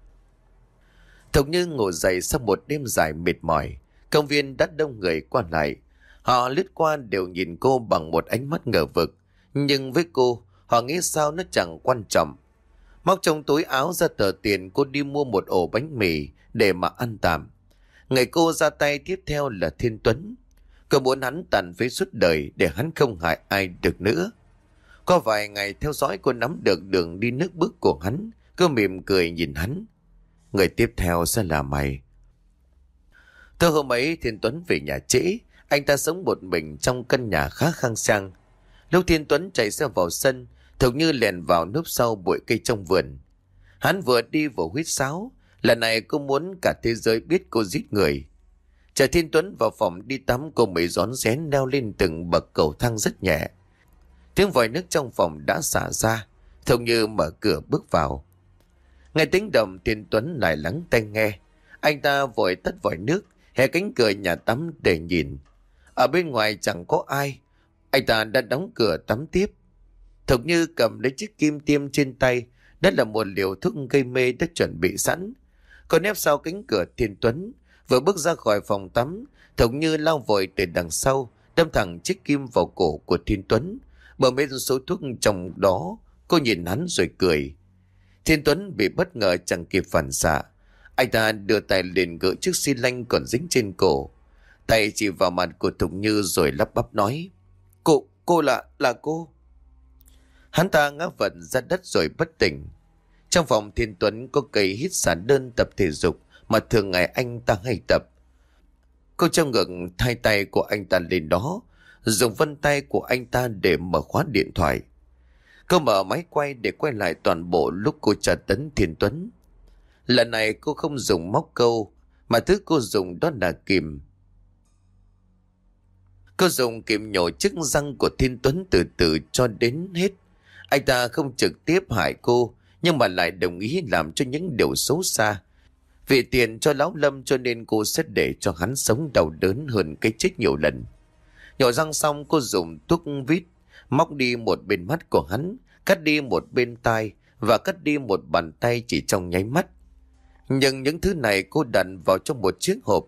Thục Như ngủ dậy sau một đêm dài mệt mỏi. Công viên đã đông người qua lại. Họ lướt qua đều nhìn cô bằng một ánh mắt ngờ vực. Nhưng với cô, họ nghĩ sao nó chẳng quan trọng. Móc trong túi áo ra tờ tiền, cô đi mua một ổ bánh mì để mà ăn tạm. Người cô ra tay tiếp theo là Thiên Tuấn. Cô muốn hắn tàn phế suốt đời để hắn không hại ai được nữa. Có vài ngày theo dõi, cô nắm được đường đi nước bước của hắn. Cô mỉm cười nhìn hắn. Người tiếp theo sẽ là mày. Từ hôm ấy Thiên Tuấn về nhà trễ. Anh ta sống một mình trong căn nhà khá khang sang. Lúc Thiên Tuấn chạy xe vào sân, Thục Như lèn vào núp sau bụi cây trong vườn. Hắn vừa đi vừa huýt sáo. Lần này cô muốn cả thế giới biết cô giết người. Chờ Thiên Tuấn vào phòng đi tắm, cô mới rón rén leo lên từng bậc cầu thang rất nhẹ. Tiếng vòi nước trong phòng đã xả ra. Thục Như mở cửa bước vào. Nghe tiếng động, Thiên Tuấn lại lắng tai nghe. Anh ta vội tắt vòi nước, hé cánh cửa nhà tắm để nhìn. Ở bên ngoài chẳng có ai. Anh ta đã đóng cửa tắm tiếp. Thục Như cầm lấy chiếc kim tiêm trên tay. Đó là một liều thuốc gây mê đã chuẩn bị sẵn. Cô nép sau cánh cửa Thiên Tuấn. Vừa bước ra khỏi phòng tắm, Thục Như lao vội từ đằng sau, đâm thẳng chiếc kim vào cổ của Thiên Tuấn. Bờ bên số thuốc trong đó, cô nhìn hắn rồi cười. Thiên Tuấn bị bất ngờ chẳng kịp phản xạ. Anh ta đưa tay lên gỡ chiếc xi lanh còn dính trên cổ. Tay chỉ vào mặt của Thục Như rồi lắp bắp nói, Cô, cô là, là cô. Hắn ta ngã vật ra đất rồi bất tỉnh. Trong phòng Thiên Tuấn có cây hít xả đơn tập thể dục mà thường ngày anh ta hay tập. Cô trong ngực hai tay của anh ta lên đó, dùng vân tay của anh ta để mở khóa điện thoại. Cô mở máy quay để quay lại toàn bộ lúc cô tra tấn Thiên Tuấn. Lần này cô không dùng móc câu, mà thứ cô dùng đó là kìm. Cô dùng kìm nhổ chiếc răng của Thiên Tuấn từ từ cho đến hết. Anh ta không trực tiếp hại cô, nhưng mà lại đồng ý làm cho những điều xấu xa. Vì tiền cho Lão Lâm cho nên cô sẽ để cho hắn sống đau đớn hơn cái chết nhiều lần. Nhổ răng xong, cô dùng tuốc vít móc đi một bên mắt của hắn, cắt đi một bên tai và cắt đi một bàn tay chỉ trong nháy mắt. Nhưng những thứ này cô đặt vào trong một chiếc hộp.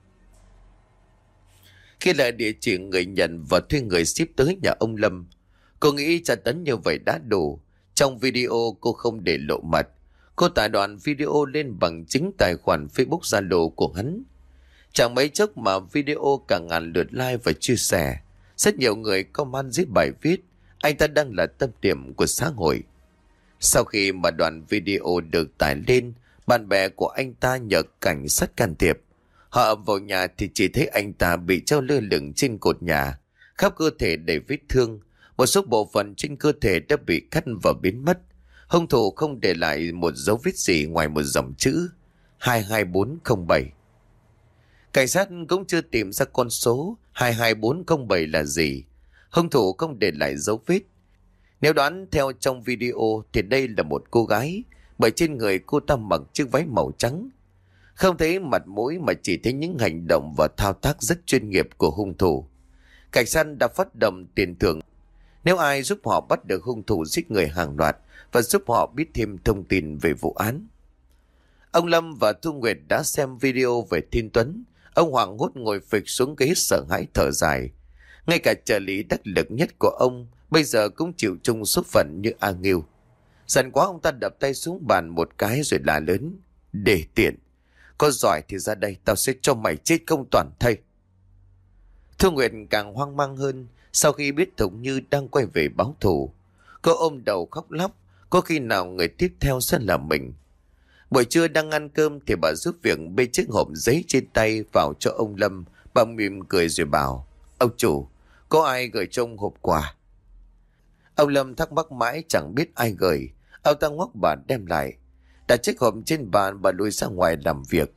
Khi lại địa chỉ người nhận và thuê người ship tới nhà ông Lâm, cô nghĩ tra tấn như vậy đã đủ. Trong video cô không để lộ mặt. Cô tải đoạn video lên bằng chính tài khoản Facebook Zalo của hắn. Chẳng mấy chốc mà video cả ngàn lượt like và chia sẻ. Rất nhiều người comment dưới bài viết anh ta đang là tâm điểm của xã hội. Sau khi mà đoạn video được tải lên, bạn bè của anh ta nhờ cảnh sát can thiệp. Họ ập vào nhà thì chỉ thấy anh ta bị treo lơ lửng trên cột nhà, khắp cơ thể đầy vết thương. Một số bộ phận trên cơ thể đã bị cắt và biến mất. Hung thủ không để lại một dấu vết gì ngoài một dòng chữ hai hai bốn không bảy. Cảnh sát cũng chưa tìm ra con số hai hai bốn không bảy là gì. Hung thủ không để lại dấu vết. Nếu đoán theo trong video thì đây là một cô gái, bởi trên người cô ta mặc chiếc váy màu trắng. Không thấy mặt mũi mà chỉ thấy những hành động và thao tác rất chuyên nghiệp của hung thủ. Cảnh sát đã phát động tiền thưởng nếu ai giúp họ bắt được hung thủ giết người hàng loạt và giúp họ biết thêm thông tin về vụ án. Ông Lâm và Thu Nguyệt đã xem video về Thiên Tuấn. Ông hoảng hốt ngồi phịch xuống ghế sợ hãi thở dài. Ngay cả trợ lý đắc lực nhất của ông bây giờ cũng chịu chung số phận như A Nghiêu. Giận quá, ông ta đập tay xuống bàn một cái rồi la lớn: "Để tiện, có giỏi thì ra đây, tao sẽ cho mày chết không toàn thây." Thu Nguyệt càng hoang mang hơn sau khi biết Thục Như đang quay về báo thù. Cô ôm đầu khóc lóc, có khi nào người tiếp theo sẽ là mình. Buổi trưa đang ăn cơm thì bà giúp việc bê chiếc hộp giấy trên tay vào cho ông Lâm. Bà mỉm cười rồi bảo: "Ông chủ, có ai gửi cho ông hộp quà?" Ông Lâm thắc mắc mãi chẳng biết ai gửi. Ông ta ngoắc bà đem lại, đặt chiếc hộp trên bàn. Bà lui ra ngoài làm việc.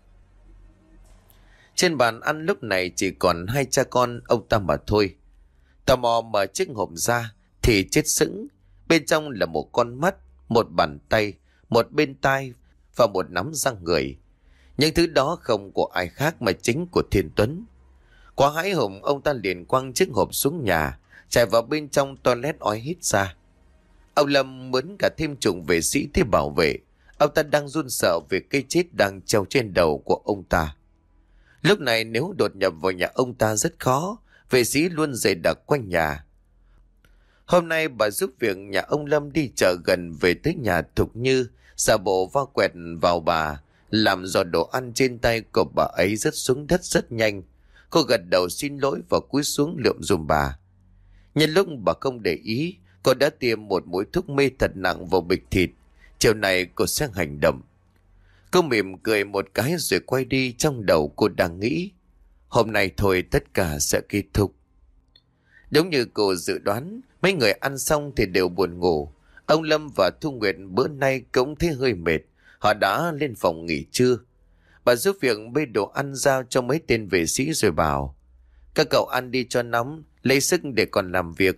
Trên bàn ăn lúc này chỉ còn hai cha con ông ta mà thôi. Tò mò mở chiếc hộp ra thì chết sững. Bên trong là một con mắt, một bàn tay, một bên tai và một nắm răng người. Những thứ đó không của ai khác mà chính của Thiên Tuấn. Quá hãi hùng, ông ta liền quăng chiếc hộp xuống nhà, chạy vào bên trong toilet ói hít ra. Ông Lâm mướn cả thêm chục vệ sĩ để bảo vệ. Ông ta đang run sợ về cái chết đang treo trên đầu của ông ta. Lúc này nếu đột nhập vào nhà ông ta rất khó, vệ sĩ luôn dày đặc quanh nhà. Hôm nay bà giúp việc nhà ông Lâm đi chợ gần về tới nhà Thục Như, giả bộ va quẹt vào bà, làm giò đồ ăn trên tay của bà ấy rớt xuống đất rất nhanh. Cô gật đầu xin lỗi và cúi xuống lượm giùm bà. Nhân lúc bà không để ý, cô đã tiêm một mũi thuốc mê thật nặng vào bịch thịt. Chiều này cô sẽ hành động. Cô mỉm cười một cái rồi quay đi. Trong đầu cô đang nghĩ, hôm nay thôi tất cả sẽ kết thúc. Đúng như cô dự đoán, mấy người ăn xong thì đều buồn ngủ. Ông Lâm và Thu Nguyệt bữa nay cũng thấy hơi mệt. Họ đã lên phòng nghỉ trưa. Bà giúp việc bê đồ ăn giao cho mấy tên vệ sĩ rồi bảo: "Các cậu ăn đi cho nóng, lấy sức để còn làm việc."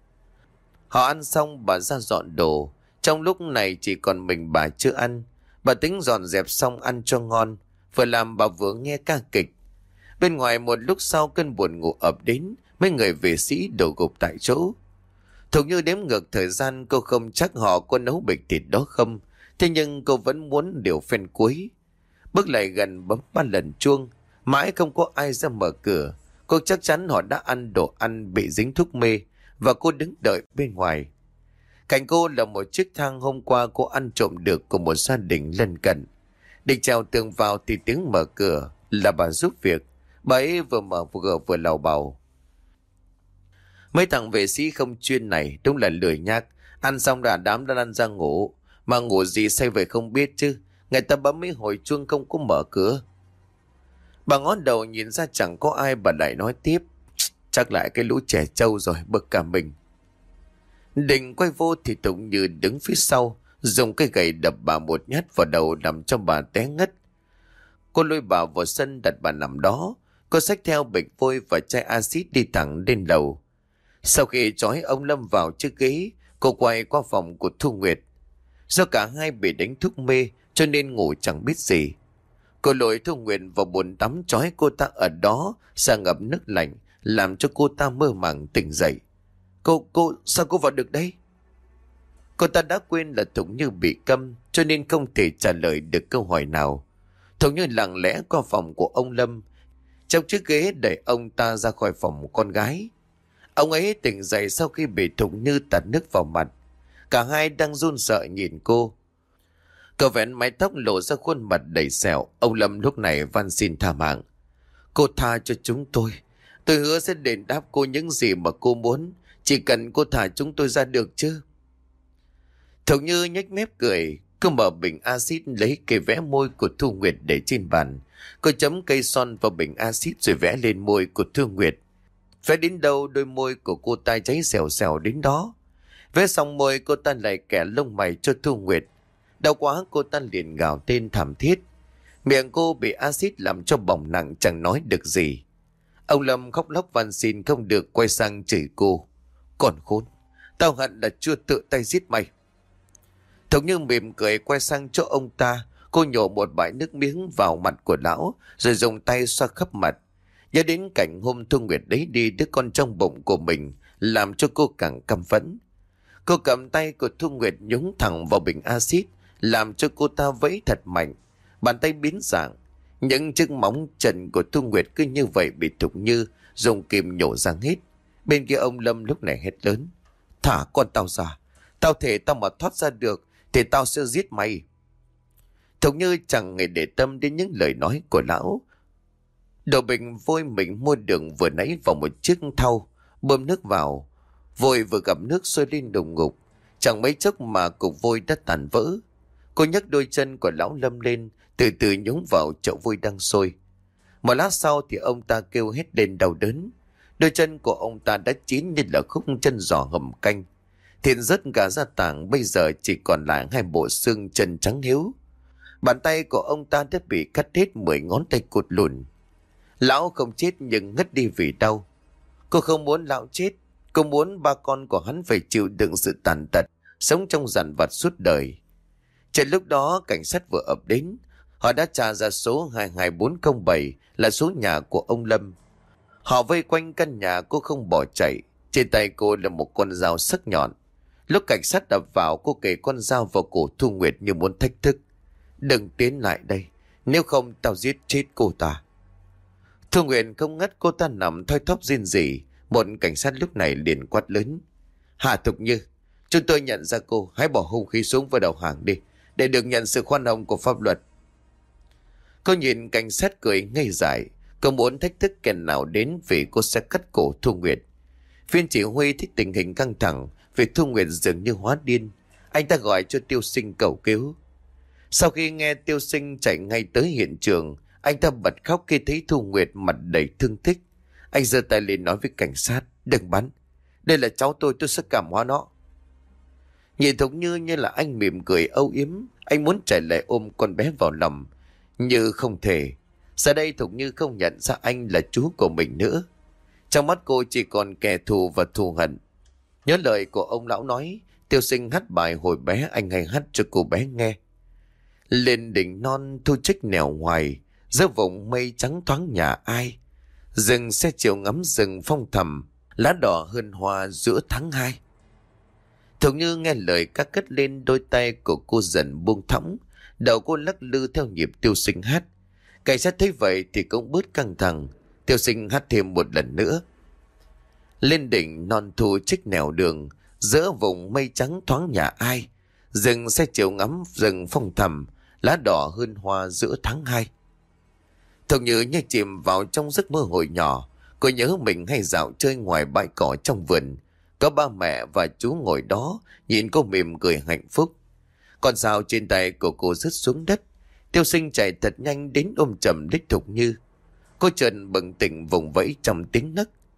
Họ ăn xong bà ra dọn đồ. Trong lúc này chỉ còn mình bà chưa ăn. Bà tính dọn dẹp xong ăn cho ngon. Vừa làm bà vừa nghe ca kịch. Bên ngoài một lúc sau cơn buồn ngủ ập đến. Mấy người vệ sĩ đổ gục tại chỗ. Thục Như đếm ngược thời gian. Cô không chắc họ có nấu bịch thịt đó không. Thế nhưng cô vẫn muốn điều phen cuối. Bước lại gần bấm ba lần chuông. Mãi không có ai ra mở cửa. Cô chắc chắn họ đã ăn đồ ăn bị dính thuốc mê. Và cô đứng đợi bên ngoài. Cạnh cô là một chiếc thang hôm qua cô ăn trộm được của một gia đình lân cận. Định trèo tường vào thì tiếng mở cửa là bà giúp việc. Bà ấy vừa mở vừa vừa lầu bầu: "Mấy thằng vệ sĩ không chuyên này đúng là lười nhác. Ăn xong đã đám đã lăn ra ngủ. Mà ngủ gì say về không biết chứ. Người ta bấm mấy hồi chuông không có mở cửa." Bà ngó đầu nhìn ra chẳng có ai. Bà lại nói tiếp: "Chắc lại cái lũ trẻ trâu rồi, bực cả mình." Định quay vô thì Thục Như đứng phía sau, dùng cây gậy đập bà một nhát vào đầu làm cho bà té ngất. Cô lôi bà vào sân đặt bà nằm đó. Cô xách theo bịch vôi và chai axit đi thẳng lên lầu. Sau khi trói ông Lâm vào chiếc ghế, cô quay qua phòng của Thu Nguyệt. Do cả hai bị đánh thuốc mê cho nên ngủ chẳng biết gì. Cô lôi Thu Nguyệt vào bồn tắm trói cô ta ở đó, sang ngập nước lạnh, làm cho cô ta mơ màng tỉnh dậy. Cô, cô, sao cô vào được đây? Cô ta đã quên là Thục Như bị câm, cho nên không thể trả lời được câu hỏi nào. Thục Như lặng lẽ qua phòng của ông Lâm, trong chiếc ghế đẩy ông ta ra khỏi phòng con gái. Ông ấy tỉnh dậy sau khi bị Thục Như tạt nước vào mặt. Cả hai đang run sợ nhìn cô. Cậu vén mái tóc lộ ra khuôn mặt đầy sẹo. Ông Lâm lúc này van xin tha mạng. Cô tha cho chúng tôi. Tôi hứa sẽ đền đáp cô những gì mà cô muốn. Chỉ cần cô thả chúng tôi ra được chứ. Thục Như nhếch mép cười. Cô mở bình axit lấy cây vẽ môi của Thu Nguyệt để trên bàn. Cô chấm cây son vào bình axit rồi vẽ lên môi của Thu Nguyệt. Vẽ đến đâu đôi môi của cô ta cháy xèo xèo đến đó. Vẽ xong môi cô ta lại kẻ lông mày cho Thu Nguyệt. Đau quá cô ta liền gào tên thảm thiết. Miệng cô bị axit làm cho bỏng nặng chẳng nói được gì. Ông Lâm khóc lóc van xin không được, quay sang chửi cô. Còn khốn, tao hận là chưa tự tay giết mày. Thục Như mỉm cười quay sang chỗ ông ta. Cô nhổ một bãi nước miếng vào mặt của lão, rồi dùng tay xoa khắp mặt. Nhớ đến cảnh hôm Thu Nguyệt đấy đi đứa con trong bụng của mình, làm cho cô càng căm phẫn. Cô cầm tay của Thu Nguyệt nhúng thẳng vào bình axit, làm cho cô ta vẫy thật mạnh. Bàn tay biến dạng. Những chiếc móng chân của Thu Nguyệt cứ như vậy bị Thục Như dùng kìm nhổ ra hết. Bên kia ông Lâm lúc này hét lớn. Thả con tao ra. Tao thể tao mà thoát ra được thì tao sẽ giết mày. Thục Như chẳng hề để tâm đến những lời nói của lão. Đổ bình vôi mình mua đường vừa nãy vào một chiếc thau, bơm nước vào. Vôi vừa gặp nước sôi lên đùng ngục. Chẳng mấy chốc mà cục vôi đã tàn vỡ. Cô nhấc đôi chân của lão Lâm lên, từ từ nhúng vào chậu vôi đang sôi. Một lát sau thì ông ta kêu hết lên đau đớn. Đôi chân của ông ta đã chín như là khúc chân giò hầm canh. Thịt rớt cả ra tảng, bây giờ chỉ còn lại hai bộ xương chân trắng hiếu. Bàn tay của ông ta đã bị cắt hết mười ngón tay cụt lùn. Lão không chết nhưng ngất đi vì đau. Cô không muốn lão chết. Cô muốn ba con của hắn phải chịu đựng sự tàn tật, sống trong dằn vặt suốt đời. Trên lúc đó cảnh sát vừa ập đến. Họ đã tra ra số hai hai bốn không bảy là số nhà của ông Lâm. Họ vây quanh căn nhà cô không bỏ chạy. Trên tay cô là một con dao sắc nhọn. Lúc cảnh sát đập vào, cô kề con dao vào cổ Thu Nguyệt như muốn thách thức. Đừng tiến lại đây, nếu không tao giết chết cô ta. Thu Nguyệt không ngất, cô ta nằm thoi thóp rên rỉ. Một cảnh sát lúc này liền quát lớn. Hà Thục Như, chúng tôi nhận ra cô, hãy bỏ hung khí xuống và đầu hàng đi, để được nhận sự khoan hồng của pháp luật. Cô nhìn cảnh sát cười ngây dại. Cô muốn thách thức kẻ nào đến vì cô sẽ cắt cổ Thu Nguyệt. Viên chỉ huy thích tình hình căng thẳng, việc Thu Nguyệt dường như hóa điên. Anh ta gọi cho Tiêu Sinh cầu cứu. Sau khi nghe Tiêu Sinh chạy ngay tới hiện trường, anh ta bật khóc khi thấy Thu Nguyệt mặt đầy thương tích. Anh giơ tay lên nói với cảnh sát. Đừng bắn, đây là cháu tôi, tôi sẽ cảm hóa nó. Nhìn Thục Như như là anh mỉm cười âu yếm. Anh muốn chạy lại ôm con bé vào lòng, như không thể. Giờ đây Thục Như không nhận ra anh là chú của mình nữa. Trong mắt cô chỉ còn kẻ thù và thù hận. Nhớ lời của ông lão nói, Tiêu Sinh hát bài hồi bé anh hay hát cho cô bé nghe. Lên đỉnh non thu trích nẻo ngoài, giữa vùng mây trắng thoáng nhà ai. Rừng xe chiều ngắm rừng phong thầm, lá đỏ hơn hoa giữa tháng hai. Thục Như nghe lời các cất lên, đôi tay của cô dần buông thõng. Đầu cô lắc lư theo nhịp Tiêu Sinh hát. Cảnh sát thấy vậy thì cũng bớt căng thẳng. Tiêu Sinh hát thêm một lần nữa. Lên đỉnh non thu trích nẻo đường, giữa vùng mây trắng thoáng nhà ai. Rừng xe chiều ngắm rừng phong thầm, lá đỏ hơn hoa giữa tháng hai. Thục Như như chìm vào trong giấc mơ hồi nhỏ. Cô nhớ mình hay dạo chơi ngoài bãi cỏ trong vườn. Có ba mẹ và chú ngồi đó, nhìn cô mỉm cười hạnh phúc. Con dao trên tay của cô rớt xuống đất. Tiêu Sinh chạy thật nhanh đến ôm chầm đích Thục Như. Cô chợt bừng tỉnh vùng vẫy trong tiếng nấc.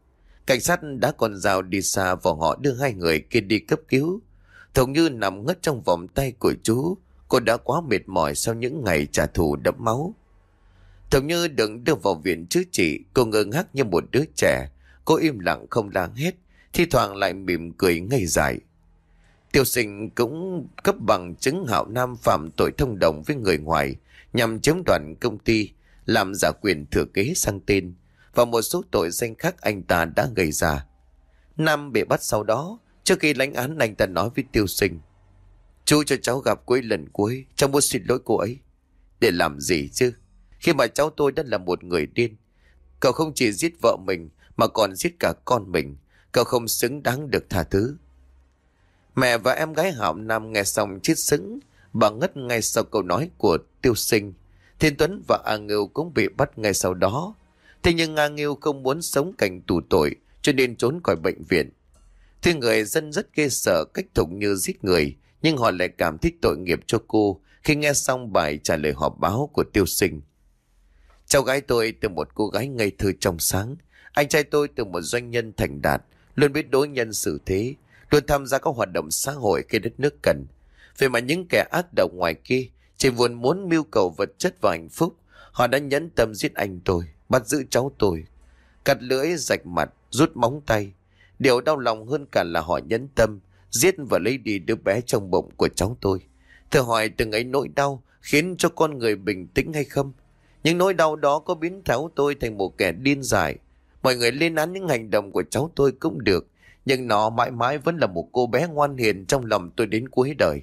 Cảnh sát đã còn dao đi xa và họ đưa hai người kia đi cấp cứu. Thục Như nằm ngất trong vòng tay của chú. Cô đã quá mệt mỏi sau những ngày trả thù đẫm máu. Thục Như được đưa vào viện chữa trị. Cô ngơ ngác như một đứa trẻ. Cô im lặng không la hét, thi thoảng lại mỉm cười ngây dại. Tiêu Sinh cũng cấp bằng chứng Hạo Nam phạm tội thông đồng với người ngoài nhằm chiếm đoạt công ty, làm giả quyền thừa kế sang tên và một số tội danh khác anh ta đã gây ra. Nam bị bắt sau đó. Trước khi lãnh án, anh ta nói với Tiêu Sinh: "Chú cho cháu gặp cô ấy lần cuối, cháu muốn xin lỗi cô ấy." "Để làm gì chứ? Khi mà cháu tôi đã là một người điên. Cậu không chỉ giết vợ mình mà còn giết cả con mình. Cậu không xứng đáng được tha thứ." Mẹ và em gái Hạo Nam nghe xong chết sững. Bà ngất ngay sau câu nói của Tiêu Sinh. Thiên Tuấn và A Ngưu cũng bị bắt ngay sau đó. Thế nhưng A Ngưu không muốn sống cảnh tù tội, cho nên trốn khỏi bệnh viện. Tuy người dân rất ghê sợ cách Thục Như giết người, nhưng họ lại cảm thấy tội nghiệp cho cô khi nghe xong bài trả lời họp báo của Tiêu Sinh. "Cháu gái tôi từ một cô gái ngây thơ trong sáng. Anh trai tôi từ một doanh nhân thành đạt, luôn biết đối nhân xử thế, luôn tham gia các hoạt động xã hội khi đất nước cần. Vậy mà những kẻ ác độc ngoài kia chỉ vốn muốn mưu cầu vật chất và hạnh phúc. Họ đã nhẫn tâm giết anh tôi, bắt giữ cháu tôi, cắt lưỡi, rạch mặt, rút móng tay. Điều đau lòng hơn cả là họ nhẫn tâm giết và lấy đi đứa bé trong bụng của cháu tôi. Thử hỏi từng ấy nỗi đau khiến cho con người bình tĩnh hay không? Nhưng nỗi đau đó có biến cháu tôi thành một kẻ điên dại. Mọi người lên án những hành động của cháu tôi cũng được, nhưng nó mãi mãi vẫn là một cô bé ngoan hiền trong lòng tôi đến cuối đời."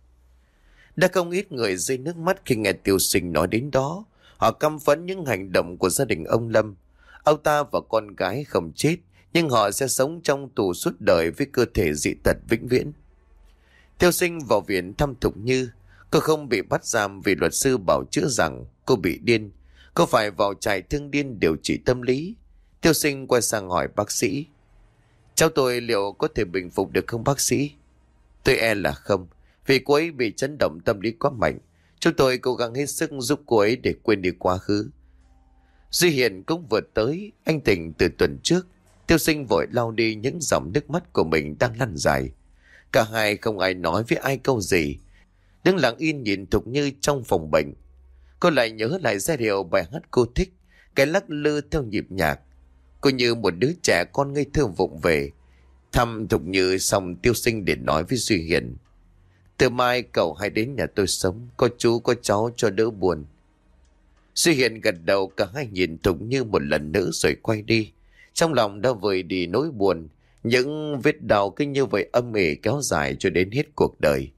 Đã không ít người rơi nước mắt khi nghe Tiêu Sinh nói đến đó. Họ căm phẫn những hành động của gia đình ông Lâm. Ông ta và con gái không chết, nhưng họ sẽ sống trong tù suốt đời với cơ thể dị tật vĩnh viễn. Tiêu Sinh vào viện thăm Thục Như. Cô không bị bắt giam vì luật sư bảo chữa rằng cô bị điên. Cô phải vào trại thương điên điều trị tâm lý. Tiêu Sinh quay sang hỏi bác sĩ: "Cháu tôi liệu có thể bình phục được không bác sĩ?" "Tôi e là không, vì cô ấy bị chấn động tâm lý quá mạnh. Chúng tôi cố gắng hết sức giúp cô ấy để quên đi quá khứ." Duy Hiền cũng vừa tới. Anh tỉnh từ tuần trước. Tiêu Sinh vội lau đi những dòng nước mắt của mình đang lăn dài. Cả hai không ai nói với ai câu gì, đứng lặng yên nhìn Thục Như trong phòng bệnh. Cô lại nhớ lại giai điệu bài hát cô thích, cái lắc lư theo nhịp nhạc. Cô như một đứa trẻ con ngây thơ vụng về. Thăm Thục Như xong, Tiêu Sinh để nói với Duy Hiền: "Từ mai cậu hãy đến nhà tôi sống, có chú có cháu cho đỡ buồn." Duy Hiền gật đầu. Cả hai nhìn Thục Như một lần nữa rồi quay đi. Trong lòng đã vơi đi nỗi buồn. Những vết đau cứ như vậy âm ỉ kéo dài cho đến hết cuộc đời.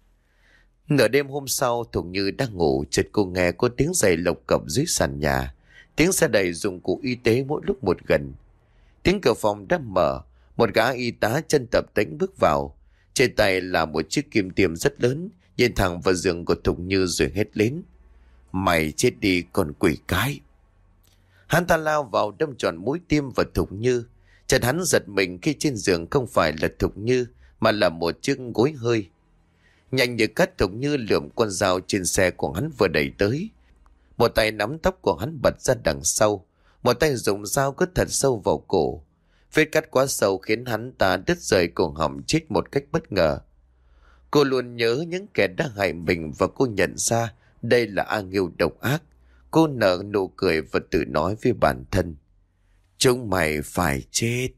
Nửa đêm hôm sau, Thục Như đang ngủ, chợt cô nghe có tiếng giày lộc cộc dưới sàn nhà. Tiếng xe đẩy dụng cụ y tế mỗi lúc một gần. Tiếng cửa phòng đã mở. Một gã y tá chân tập tễnh bước vào. Trên tay là một chiếc kim tiêm rất lớn, nhìn thẳng vào giường của Thục Như rồi hét lên: "Mày chết đi con quỷ cái!" Hắn ta lao vào đâm tròn mũi tiêm vào Thục Như. Chợt hắn giật mình khi trên giường không phải là Thục Như mà là một chiếc gối hơi. Nhanh như cắt, Thục Như lượm con dao trên xe của hắn vừa đẩy tới. Một tay nắm tóc của hắn bật ra đằng sau, một tay dùng dao cất thật sâu vào cổ. Vết cắt quá sâu khiến hắn ta đứt rời cổ họng, chết một cách bất ngờ. Cô luôn nhớ những kẻ đã hại mình và cô nhận ra đây là A Ngưu độc ác. Cô nở nụ cười và tự nói với bản thân: "Chúng mày phải chết."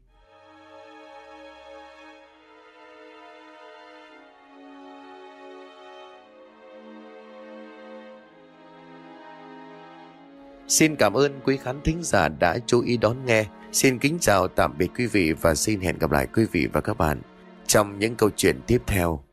Xin cảm ơn quý khán thính giả đã chú ý đón nghe. Xin kính chào tạm biệt quý vị và xin hẹn gặp lại quý vị và các bạn trong những câu chuyện tiếp theo.